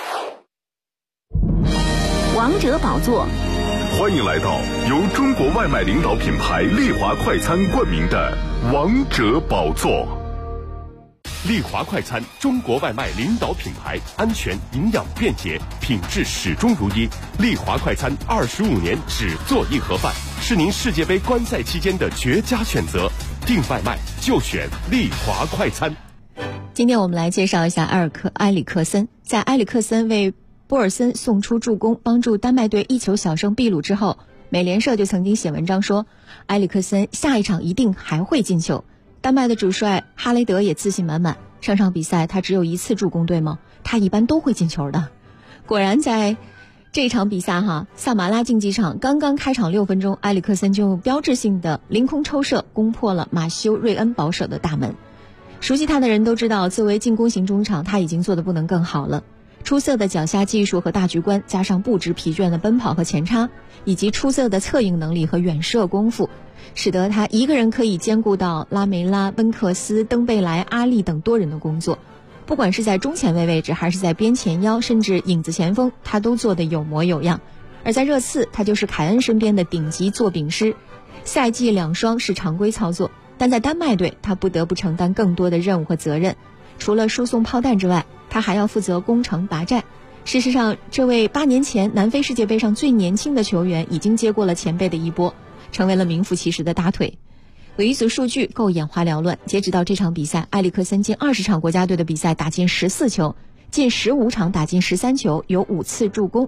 王者宝座， 欢迎来到由中国外卖领导品牌丽华快餐冠名的王者宝座。 丽华快餐，中国外卖领导品牌，安全、营养、便捷，品质始终如一。丽华快餐25年只做一盒饭，是您世界杯观赛期间的绝佳选择。订外卖就选丽华快餐。 今天我们来介绍一下埃里克森。在埃里克森为波尔森送出助攻，帮助丹麦队1球小胜秘鲁之后，美联社就曾经写文章说，埃里克森下一场一定还会进球。丹麦的主帅哈雷德也自信满满，上场比赛他只有1次助攻，对吗？他一般都会进球的。果然在这场比赛萨马拉竞技场刚刚开场6分钟，埃里克森就用标志性的凌空抽射攻破了马修·瑞恩保守的大门。熟悉他的人都知道，作为进攻型中场，他已经做得不能更好了。出色的脚下技术和大局观，加上不知疲倦的奔跑和前插，以及出色的策应能力和远射功夫，使得他一个人可以兼顾到拉梅拉、温克斯、登贝莱、阿利等多人的工作。不管是在中前卫位置，还是在边前腰，甚至影子前锋，他都做得有模有样。而在热刺，他就是凯恩身边的顶级做饼师。赛季2双是常规操作，但在丹麦队，他不得不承担更多的任务和责任。除了输送炮弹之外，他还要负责攻城拔寨。事实上，这位8年前南非世界杯上最年轻的球员已经接过了前辈的衣钵，成为了名副其实的大腿。有一组数据够眼花缭乱，截止到这场比赛，埃里克森近20场国家队的比赛打进14球，近15场打进13球，有5次助攻。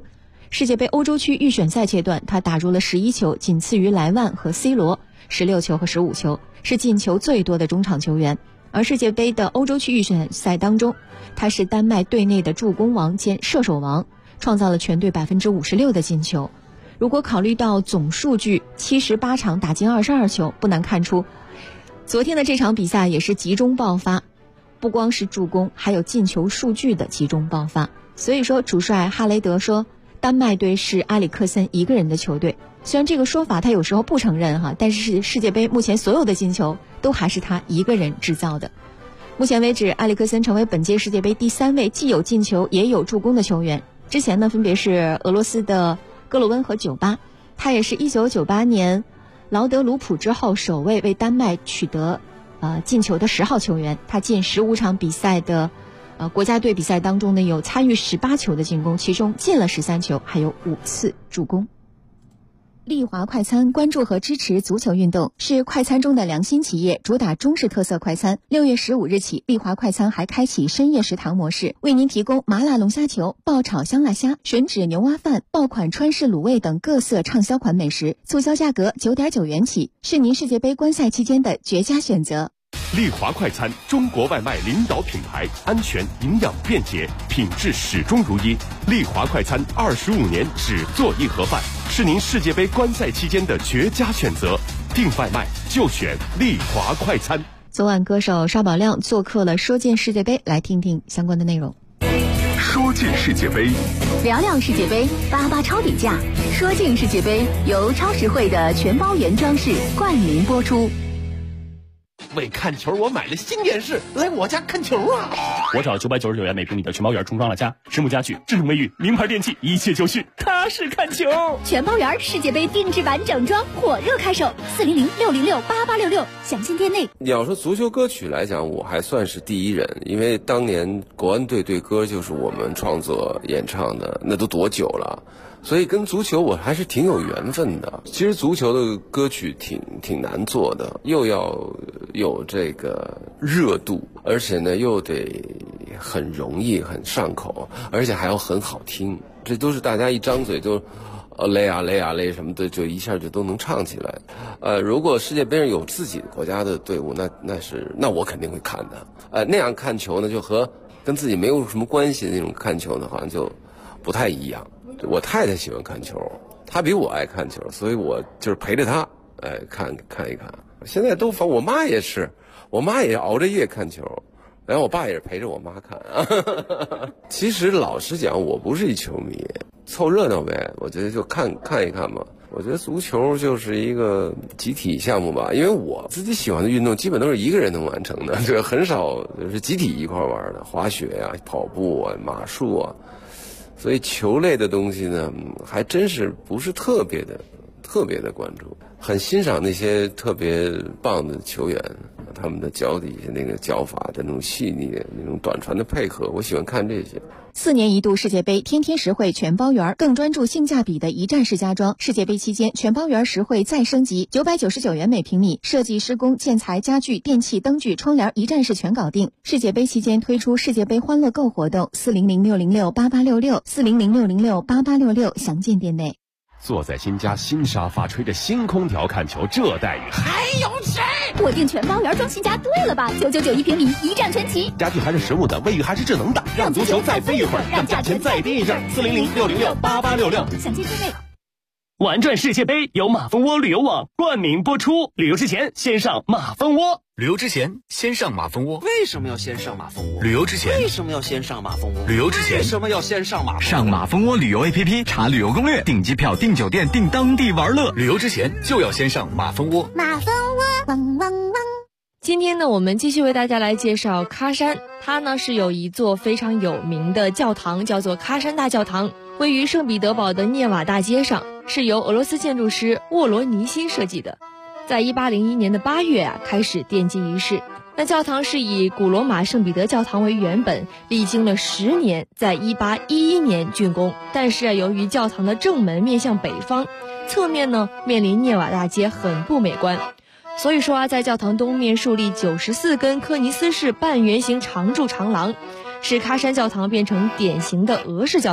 世界杯欧洲区预选赛阶段，他打入了11球，仅次于莱万和 C 罗，16球和15球，是进球最多的中场球员。而世界杯的欧洲区预选赛当中，他是丹麦队内的助攻王兼射手王，创造了全队56%的进球。如果考虑到总数据，78场打进22球，不难看出，昨天的这场比赛也是集中爆发，不光是助攻，还有进球数据的集中爆发。所以说，主帅哈雷德说，丹麦队是埃里克森一个人的球队。虽然这个说法他有时候不承认哈，但是世界杯目前所有的进球都还是他一个人制造的。目前为止，埃里克森成为本届世界杯第3位既有进球也有助攻的球员。之前呢，分别是俄罗斯的格罗温和酒吧，他也是1998年劳德鲁普之后首位为丹麦取得进球的10号球员。他近15场比赛的国家队比赛当中呢，有参与18球的进攻，其中进了13球，还有5次助攻。利华快餐关注和支持足球运动，是快餐中的良心企业，主打中式特色快餐。6月15日起，利华快餐还开启深夜食堂模式，为您提供麻辣龙虾球、爆炒香辣虾、吮指牛蛙饭、爆款川式卤味等各色畅销款美食，促销价格9.9元起，是您世界杯观赛期间的绝佳选择。 利华快餐，中国外卖领导品牌，安全、营养、便捷，品质始终如一。利华快餐25年只做一盒饭，是您世界杯观赛期间的绝佳选择。订外卖就选利华快餐。 昨晚歌手沙宝亮做客了说见世界杯，来听听相关的内容。 说尽世界杯， 聊聊世界杯，88超底价。说尽世界杯由超实惠的全包原装饰冠名播出。 为看球，我买了新电视，来我家看球啊！ 我找999元每平米的全包园重装了家，实木家具、智能卫浴、名牌电器，一切就绪，踏实看球。 全包园世界杯定制版整装火热开售，400-606-8866，详情店内。 你要说足球歌曲来讲，我还算是第一人，因为当年国安队队歌就是我们创作演唱的，那都多久了？所以跟足球我还是挺有缘分的。其实足球的歌曲挺难做的，又要有这个热度，而且呢又得很容易很上口，而且还要很好听，这都是大家一张嘴就嘞啊嘞啊嘞什么的，就一下就都能唱起来。如果世界杯上有自己国家的队伍，那我肯定会看的。那样看球呢，就和跟自己没有什么关系的那种看球呢，好像就不太一样。我太太喜欢看球，她比我爱看球，所以我就是陪着她，看一看。现在都我妈也是，我妈也熬着夜看球，然后我爸也是陪着我妈看。其实老实讲，我不是一球迷，凑热闹呗。我觉得就看一看嘛。我觉得足球就是一个集体项目吧，因为我自己喜欢的运动基本都是一个人能完成的，这个很少就是集体一块玩的，滑雪啊、跑步啊、马术啊。所以球类的东西呢，还真是不是特别的关注，很欣赏那些特别棒的球员，他们的脚底下那个脚法的那种细腻的那种短传的配合，我喜欢看这些。 4年一度世界杯，天天实惠全包园，更专注性价比的一站式家装。世界杯期间，全包园实惠再升级，999元每平米，设计、施工、建材、家具、电器、灯具、窗帘一站式全搞定。世界杯期间推出世界杯欢乐购活动，400-606-8866，400-606-8866，详见店内。 坐在新家新沙发，吹着新空调看球，这待遇还有谁？我订全包园装新家对了吧？999平米，一站全齐。 家具还是实木的，卫浴还是智能的，让足球再飞一会儿，让价钱再低一阵。400-606-8866， 详见店内。 玩转世界杯由马蜂窝旅游网冠名播出，旅游之前先上马蜂窝。 旅游之前先上马蜂窝。 为什么要先上马蜂窝？ 旅游之前为什么要先上马蜂窝？ 旅游之前为什么要先上马蜂窝？ 上马蜂窝旅游 APP 查旅游攻略，订机票、订酒店、订当地玩乐。旅游之前就要先上马蜂窝。 马蜂窝，汪汪汪！ 今天呢，我们继续为大家来介绍喀山。它呢是有一座非常有名的教堂，叫做喀山大教堂，位于圣彼得堡的涅瓦大街上，是由俄罗斯建筑师沃罗尼辛设计的。在1801年的8月开始奠基于世。那教堂是以古罗马圣彼得教堂为原本，历经了10年，在1811年竣工。但是由于教堂的正门面向北方，侧面呢面临涅瓦大街，很不美观。所以说在教堂东面树立94根科尼斯式半圆形长柱长廊，使喀山教堂变成典型的俄式教堂。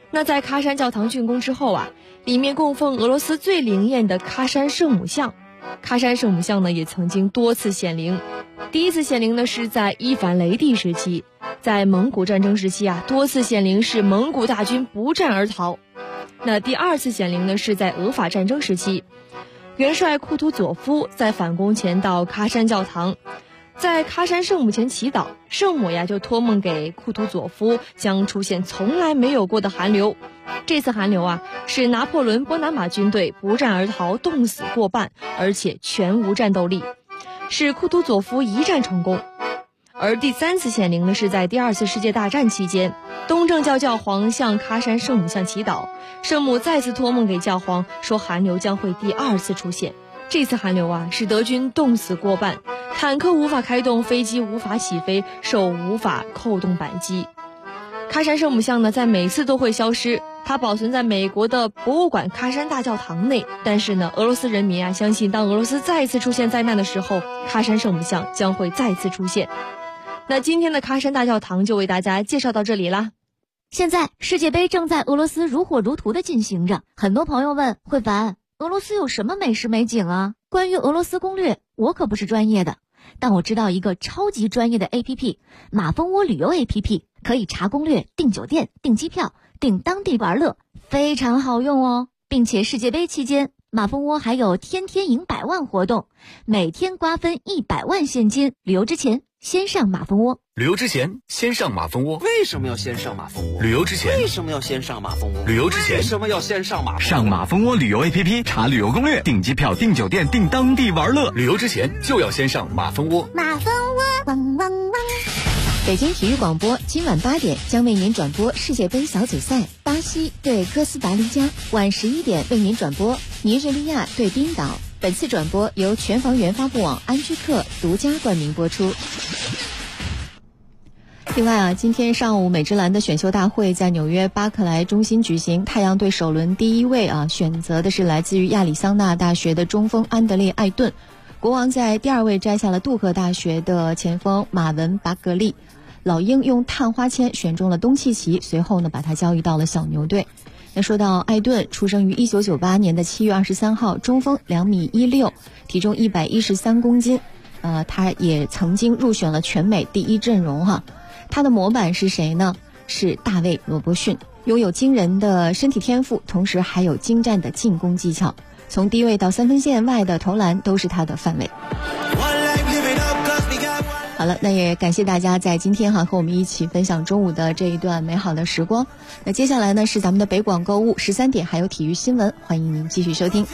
那在喀山教堂竣工之后啊，里面供奉俄罗斯最灵验的喀山圣母像。喀山圣母像呢，也曾经多次显灵。第一次显灵呢是在伊凡雷帝时期，在蒙古战争时期啊，多次显灵是蒙古大军不战而逃。那第二次显灵呢是在俄法战争时期，元帅库图佐夫在反攻前到喀山教堂，在喀山圣母前祈祷，圣母呀就托梦给库图佐夫，将出现从来没有过的寒流。这次寒流啊，使拿破仑波拿马军队不战而逃，冻死过半，而且全无战斗力，使库图佐夫一战成功。而第三次显灵呢，是在第二次世界大战期间，东正教教皇向喀山圣母像祈祷，圣母再次托梦给教皇，说寒流将会第二次出现。这次寒流啊，使德军冻死过半，坦克无法开动，飞机无法起飞，手无法扣动扳机。喀山圣母像呢，在每次都会消失，它保存在美国的博物馆喀山大教堂内。但是呢，俄罗斯人民啊，相信当俄罗斯再次出现灾难的时候，喀山圣母像将会再次出现。那今天的喀山大教堂就为大家介绍到这里啦。 现在世界杯正在俄罗斯如火如荼的进行着，很多朋友问慧凡，俄罗斯有什么美食美景啊？关于俄罗斯攻略，我可不是专业的，但我知道一个超级专业的 APP， 马蜂窝旅游 APP， 可以查攻略、订酒店、订机票、订当地玩乐，非常好用哦。并且世界杯期间，马蜂窝还有天天赢100万活动，每天瓜分100万现金。旅游之前先上马蜂窝。 旅游之前先上马蜂窝。 为什么要先上马蜂窝？ 旅游之前为什么要先上马蜂窝？ 旅游之前为什么要先上马蜂窝？ 上马蜂窝旅游 APP 查旅游攻略，订机票、订酒店、订当地玩乐。旅游之前就要先上马蜂窝。 马蜂窝，汪汪汪！ 北京体育广播今晚8点将为您转播世界杯小组赛，巴西对哥斯达黎加；晚11点为您转播尼日利亚对冰岛。本次转播由全房源发布网安居客独家冠名播出。另外啊，今天上午美职篮的选秀大会在纽约巴克莱中心举行，太阳队首轮第一位啊选择的是来自于亚利桑那大学的中锋安德烈·艾顿，国王在第2位摘下了杜克大学的前锋马文·巴格利，老鹰用探花签选中了东契奇，随后呢把他交易到了小牛队。那说到艾顿，出生于1998年的7月23号，中锋2.16米，体重113公斤，他也曾经入选了全美第1阵容哈。他的模板是谁呢？是大卫·罗伯逊，拥有惊人的身体天赋，同时还有精湛的进攻技巧，从低位到3分线外的投篮都是他的范围。好了，那也感谢大家在今天和我们一起分享中午的这一段美好的时光。那接下来呢是咱们的北广购物13点，还有体育新闻，欢迎您继续收听。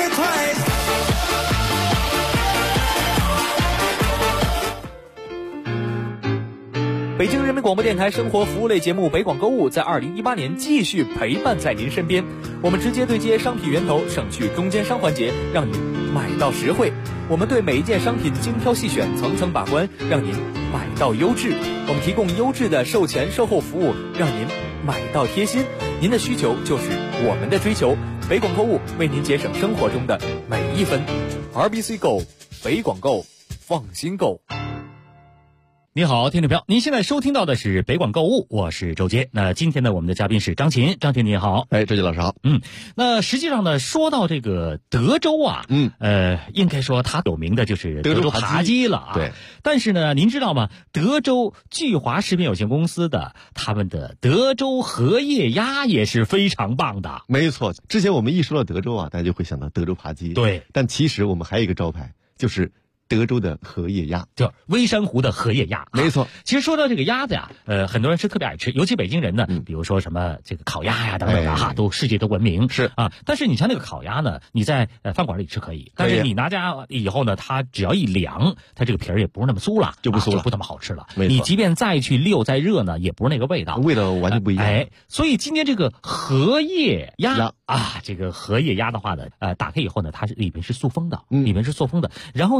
北京人民广播电台生活服务类节目北广购物在2018年继续陪伴在您身边，我们直接对接商品源头，省去中间商环节，让您买到实惠。我们对每一件商品精挑细选，层层把关，让您买到优质。我们提供优质的售前售后服务，让您买到贴心。您的需求就是我们的追求，北广购物为您节省生活中的每一分。RBC Go， 北广购，放心购。 你好，听众朋友，您现在收听到的是北广购物，我是周杰。那今天呢，我们的嘉宾是张琴，张琴你好。 哎，周杰老师好。 那实际上呢，说到这个德州啊，应该说它有名的就是德州扒鸡了啊。 对。 但是呢，您知道吗？德州聚华食品有限公司的他们的德州荷叶鸭也是非常棒的。 没错，之前我们一说到德州啊，大家就会想到德州扒鸡。 对。 但其实我们还有一个招牌，就是德州的荷叶鸭， 叫微山湖的荷叶鸭。 没错。 其实说到这个鸭子呀，很多人是特别爱吃，尤其北京人呢，比如说什么这个烤鸭呀等等的哈，都世界都闻名。 是啊，但是你像那个烤鸭呢，你在饭馆里吃可以，但是你拿家以后呢，它只要一凉，它这个皮儿也不是那么酥了， 就不酥了， 就不那么好吃了。 你即便再去溜再热呢，也不是那个味道， 味道完全不一样。 所以今天这个荷叶鸭啊，这个荷叶鸭的话呢，打开以后呢，它是里面是塑封的，里面是塑封的。然后呢，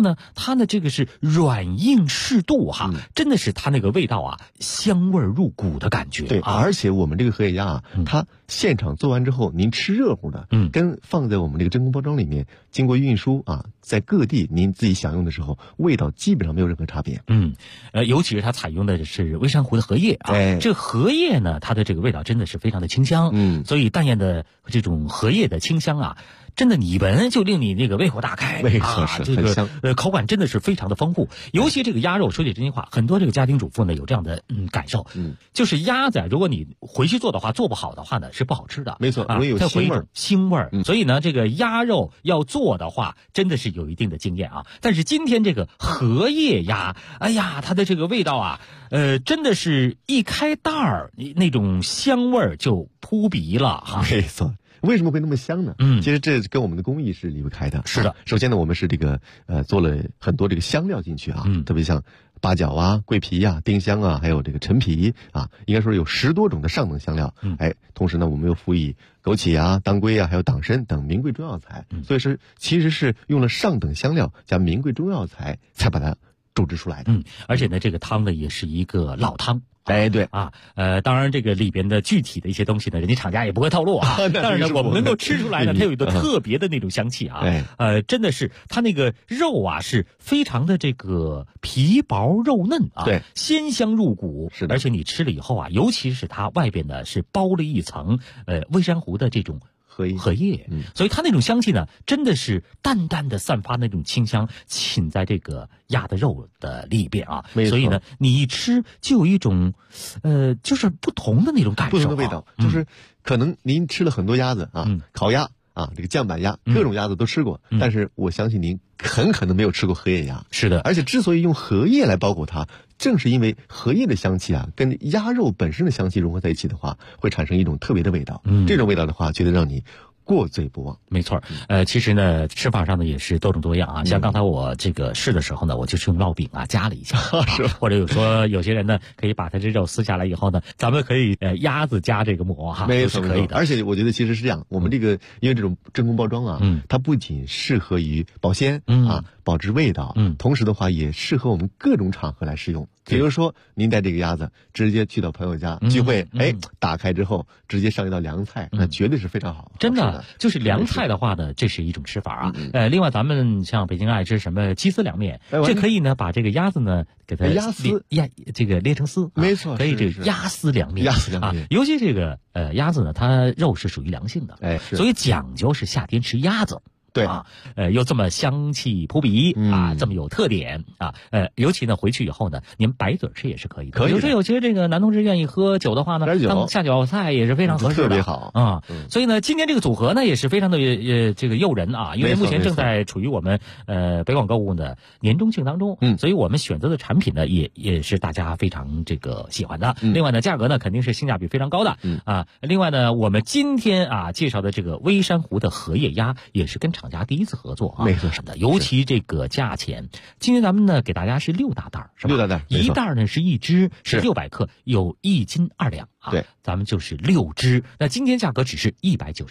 它呢这个是软硬适度哈，真的是它那个味道啊，香味入骨的感觉。 对，而且我们这个荷叶鸭啊，它现场做完之后，您吃热乎的，跟放在我们这个真空包装里面，经过运输啊，在各地您自己享用的时候，味道基本上没有任何差别。 尤其是它采用的是微山湖的荷叶啊，这荷叶呢，它的这个味道真的是非常的清香，所以淡艳的这种荷叶的清香啊，真的你闻就令你那个胃口大开， 没错，是这个口感真的是非常的丰富。尤其这个鸭肉，说句真心话，很多这个家庭主妇呢有这样的感受，就是鸭子如果你回去做的话，做不好的话呢是不好吃的， 没错，容易有腥味儿。所以呢，这个鸭肉要做的话，真的是有一定的经验啊。但是今天这个荷叶鸭，哎呀，它的这个味道啊，真的是一开袋儿，那种香味儿就扑鼻了哈。 没错。为什么会那么香呢？其实这跟我们的工艺是离不开的。 是的， 首先呢，我们是这个做了很多这个香料进去啊，特别像八角啊、桂皮啊、丁香啊，还有这个陈皮啊，应该说有10多种的上等香料。同时呢，我们又辅以枸杞啊、当归啊，还有党参等名贵中药材，所以说其实是用了上等香料加名贵中药材才把它种植出来的。 而且呢，这个汤呢也是一个老汤。 对啊，当然这个里边的具体的一些东西呢，人家厂家也不会透露啊。但是呢，我们能够吃出来呢，它有一个特别的那种香气啊。真的是它那个肉啊是非常的这个皮薄肉嫩啊， 对， 鲜香入骨。 是的， 而且你吃了以后啊，尤其是它外边呢是包了一层微山湖的这种荷叶，所以它那种香气呢，真的是淡淡的散发那种清香，浸在这个鸭的肉的里边啊。所以呢，你一吃就有一种，就是不同的那种感受， 不同的味道，就是可能您吃了很多鸭子啊，烤鸭啊，这个酱板鸭，各种鸭子都吃过，但是我相信您很可能没有吃过荷叶鸭。 是的， 而且之所以用荷叶来包裹它，正是因为荷叶的香气啊，跟鸭肉本身的香气融合在一起的话，会产生一种特别的味道。这种味道的话，觉得让你过嘴不忘。 没错，其实呢，吃法上呢也是多种多样啊。像刚才我这个试的时候呢，我就是用烙饼啊夹了一下， 是或者有些人呢可以把它这肉撕下来以后呢，咱们可以鸭子夹这个馍哈， 没错，可以的。 而且我觉得其实是这样，我们这个因为这种真空包装啊，它不仅适合于保鲜啊，保持味道，同时的话也适合我们各种场合来使用。比如说您带这个鸭子直接去到朋友家聚会，打开之后直接上一道凉菜，那绝对是非常好。 真的，就是凉菜的话呢，这是一种吃法啊。另外咱们像北京爱吃什么鸡丝凉面，这可以呢把这个鸭子呢给它这个捏成丝， 没错， 可以这个鸭丝凉面啊。尤其这个鸭子呢，它肉是属于凉性的，所以讲究是夏天吃鸭子。 对啊，又这么香气扑鼻啊，这么有特点啊，尤其呢回去以后呢，您白嘴吃也是可以的。比如说有些这个男同志愿意喝酒的话呢，当下酒菜也是非常合适的， 特别好啊。所以呢，今天这个组合呢也是非常的这个诱人啊，因为目前正在处于我们北广购物的年终庆当中，所以我们选择的产品呢也是大家非常这个喜欢的。另外呢，价格呢肯定是性价比非常高的啊。另外呢，我们今天介绍的这个微山湖的荷叶鸭也是跟厂家第一次合作啊， 没错， 尤其这个价钱，今天咱们呢给大家是6大袋，是吧？6 大袋， 一袋呢是1只，是600克，有1斤2两啊。 对， 咱们就是6只，那今天价格只是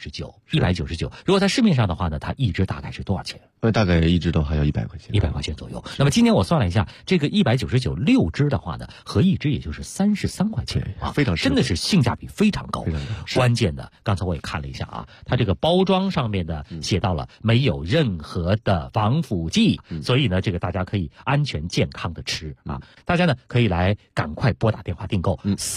199，199。如果在市面上的话呢，它1只大概是多少钱？ 大概1只的话要100块钱 ，100块钱左右。那么今天我算了一下，这个199 6只的话呢，合1只也就是33块钱啊， 非常真的是性价比非常高。关键的，刚才我也看了一下啊，它这个包装上面的写到了没有任何的防腐剂，所以呢，这个大家可以安全健康的吃啊。大家呢可以来赶快拨打电话订购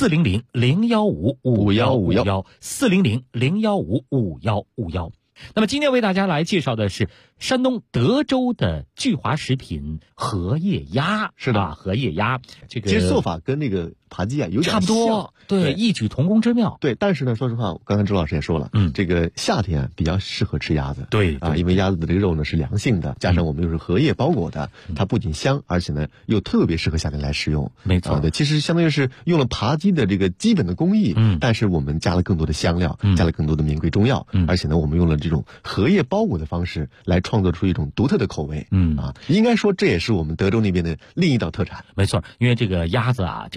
400-015-5151，400-015-5151。那么今天为大家来介绍的是山东德州的聚华食品荷叶鸭。 是的， 荷叶鸭这个其实做法跟那个扒鸡啊有点差不多，对，异曲同工之妙。 对，但是呢，说实话，刚才周老师也说了，这个夏天比较适合吃鸭子， 对啊，因为鸭子的这个肉呢是凉性的，加上我们又是荷叶包裹的，它不仅香，而且呢又特别适合夏天来食用。 没错， 对，其实相当于是用了扒鸡的这个基本的工艺，但是我们加了更多的香料，加了更多的名贵中药，而且呢，我们用了这种荷叶包裹的方式来创作出一种独特的口味。应该说这也是我们德州那边的另一道特产。 没错，因为这个鸭子啊，这个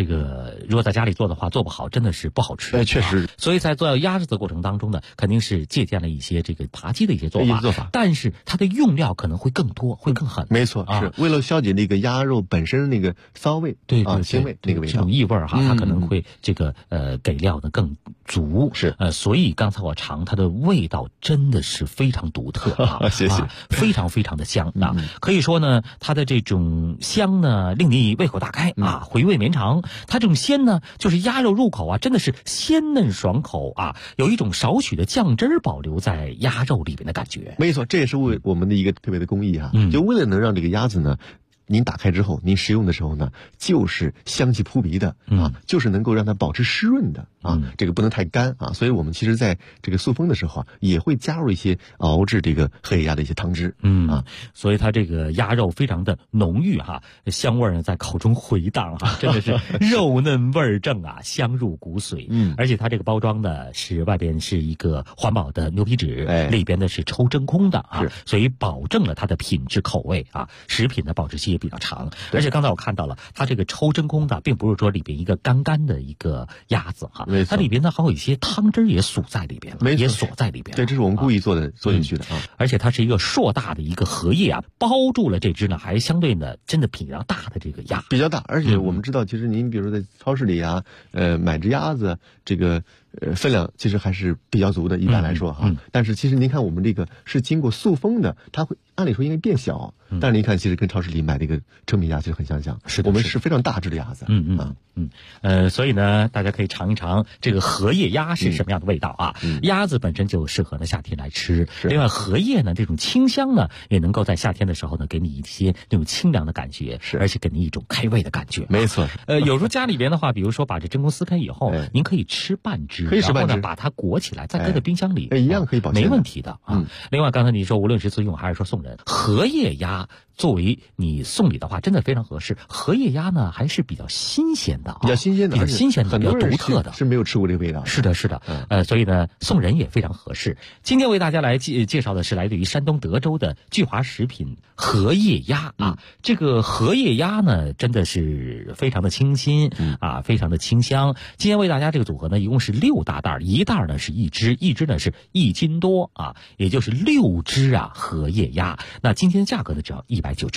如果在家里做的话，做不好真的是不好吃。 确实。 所以在做鸭子的过程当中呢，肯定是借鉴了一些这个扒鸡的一些做法，但是它的用料可能会更多，会更狠。 没错，是为了消解那个鸭肉本身那个骚味， 对腥味那个味道， 这种异味哈，它可能会这个给料的更足。 是所以刚才我尝它的味道真的是非常独特啊， 谢谢， 非常非常的香啊，可以说呢，它的这种香呢令你胃口大开啊，回味绵长。它这种鲜呢，就是鸭肉入口啊，真的是鲜嫩爽口啊，有一种少许的酱汁保留在鸭肉里面的感觉。 没错，这也是我们的一个特别的工艺哈，就为了能让这个鸭子呢，您打开之后，您食用的时候呢，就是香气扑鼻的啊，就是能够让它保持湿润的啊，这个不能太干啊。所以我们其实在这个塑封的时候啊，也会加入一些熬制这个荷叶鸭的一些汤汁， 所以它这个鸭肉非常的浓郁哈，香味呢在口中回荡哈，真的是肉嫩味儿正啊，香入骨髓。而且它这个包装呢是外边是一个环保的牛皮纸，里边呢是抽真空的啊，所以保证了它的品质口味啊，食品的保质期比较长。而且刚才我看到了，它这个抽真空的并不是说里边一个干的一个鸭子哈，它里边呢还有一些汤汁也锁在里边了，也锁在里边。 对，这是我们故意做进去的啊。 而且它是一个硕大的一个荷叶啊，包住了这只呢还相对呢真的比较大的这个鸭， 比较大。而且我们知道，其实您比如说在超市里啊，买只鸭子，这个分量其实还是比较足的，一般来说哈。但是其实您看我们这个是经过塑封的，它会按理说应该变小，但是您看其实跟超市里买这个成品鸭其实很相像。 是的， 我们是非常大只的鸭子。 所以呢，大家可以尝一尝这个荷叶鸭是什么样的味道啊？鸭子本身就适合呢夏天来吃，另外荷叶呢这种清香呢，也能够在夏天的时候呢给你一些那种清凉的感觉，而且给你一种开胃的感觉。 没错。 有时候家里边的话，比如说把这真空撕开以后，您可以吃半只，然后呢把它裹起来，再搁在冰箱里， 一样可以保鲜， 没问题的啊。另外刚才你说无论是自用还是说送人，荷叶鸭作为你送礼的话，真的非常合适。荷叶鸭呢还是比较新鲜的， 比较新鲜的， 比较独特的， 是没有吃过这个味道。 是的，所以呢送人也非常合适。今天为大家来介绍的是来自于山东德州的聚华食品荷叶鸭啊。这个荷叶鸭呢真的是非常的清新啊，非常的清香。今天为大家这个组合呢一共是6大袋，一袋呢是1只，一只呢是1斤多啊，也就是6只啊荷叶鸭。那今天的价格呢只要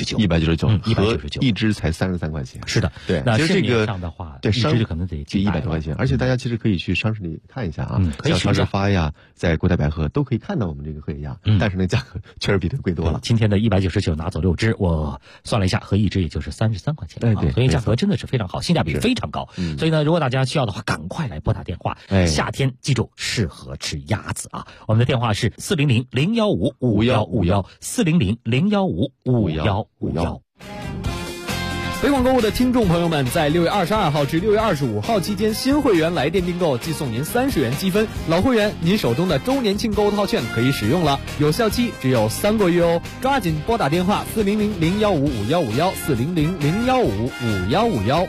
199，199， 一只才33块钱。 是的， 对。 那其实这个上的话， 对， 一只就可能得 100多块钱。而且大家其实可以去超市里看一下啊， 可以超市发呀，在国泰百科都可以看到我们这个荷叶鸭，但是呢价格确实比它贵多了。 今天的199拿走6只，我算了一下，合一只也就是33块钱， 对， 所以价格真的是非常好，性价比非常高。所以呢，如果大家需要的话，赶快来拨打电话。夏天记住适合吃鸭子啊！我们的电话是400-015-5151，400-015-5151。 北广购物的听众朋友们，在6月22号至6月25号期间，新会员来电订购即送您30元积分，老会员您手中的周年庆购物套券可以使用了，有效期只有3个月哦，抓紧拨打电话400-015-5151，400-015-5151。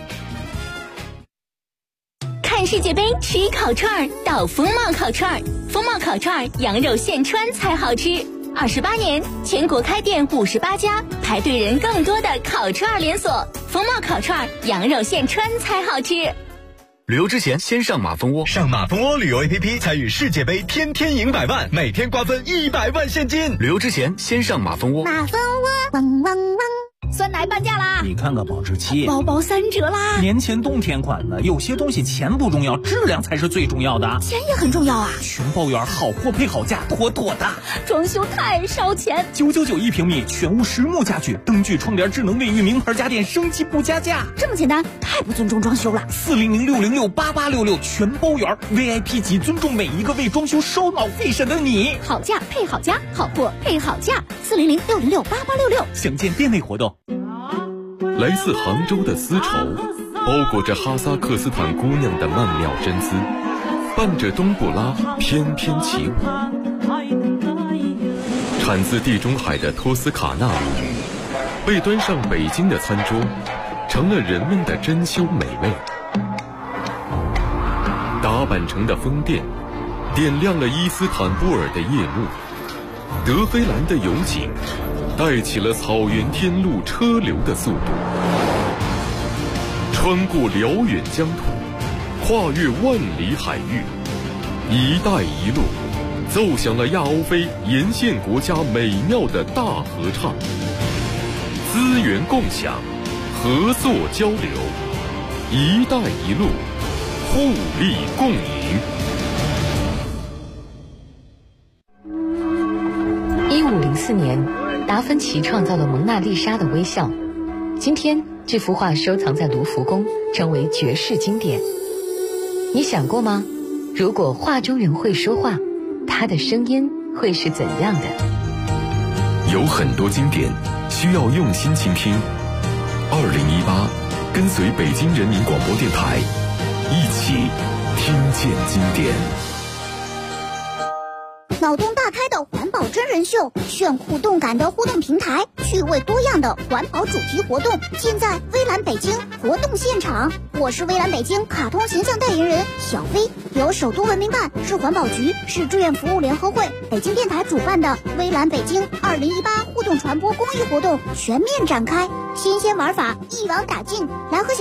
看世界杯吃烤串到风貌烤串，风貌烤串羊肉现穿才好吃。28年，全国开店58家，排队人更多的烤串连锁。风貌烤串羊肉现穿才好吃。 旅游之前先上马蜂窝，上马蜂窝旅游 APP 参与世界杯，天天赢100万，每天瓜分100万现金。旅游之前先上马蜂窝。 马蜂窝，汪汪汪。酸奶半价啦！ 你看看保质期， 包包3折啦！ 年前冬天款的，有些东西钱不重要，质量才是最重要的。 钱也很重要啊！ 全包圆，好货配好价，妥妥的。 装修太烧钱 ，999一平米，全屋实木家具，灯具、窗帘、智能卫浴，名牌家电，升级不加价。 这么简单，太不尊重装修了。 400-606-8866，全包圆 ，VIP 级，尊重每一个为装修烧脑费神的你。 好价配好家，好货配好价。400-606-8866， 详见店内活动。 来自杭州的丝绸，包裹着哈萨克斯坦姑娘的曼妙真姿，伴着冬不拉翩翩起舞。产自地中海的托斯卡纳舞，被端上北京的餐桌，成了人们的珍馐美味。打扮成的风电，点亮了伊斯坦布尔的夜幕。德黑兰的油井，带起了草原天路车流的速度。 穿过辽远疆土，跨越万里海域，一带一路奏响了亚欧非沿线国家美妙的大合唱。资源共享，合作交流，一带一路，互利共赢。 1504年，达芬奇创造了蒙娜丽莎的微笑。今天，这幅画收藏在卢浮宫，成为绝世经典。你想过吗？如果画中人会说话，他的声音会是怎样的？ 有很多经典需要用心倾听。2018，跟随北京人民广播电台，一起听见经典。 脑洞大开的环保真人秀，炫酷动感的互动平台，趣味多样的环保主题活动，尽在微蓝北京活动现场。我是微蓝北京卡通形象代言人小飞，由首都文明办、市环保局、市志愿服务联合会、北京电台主办的微蓝北京2018互动传播公益活动全面展开，新鲜玩法一网打尽，来和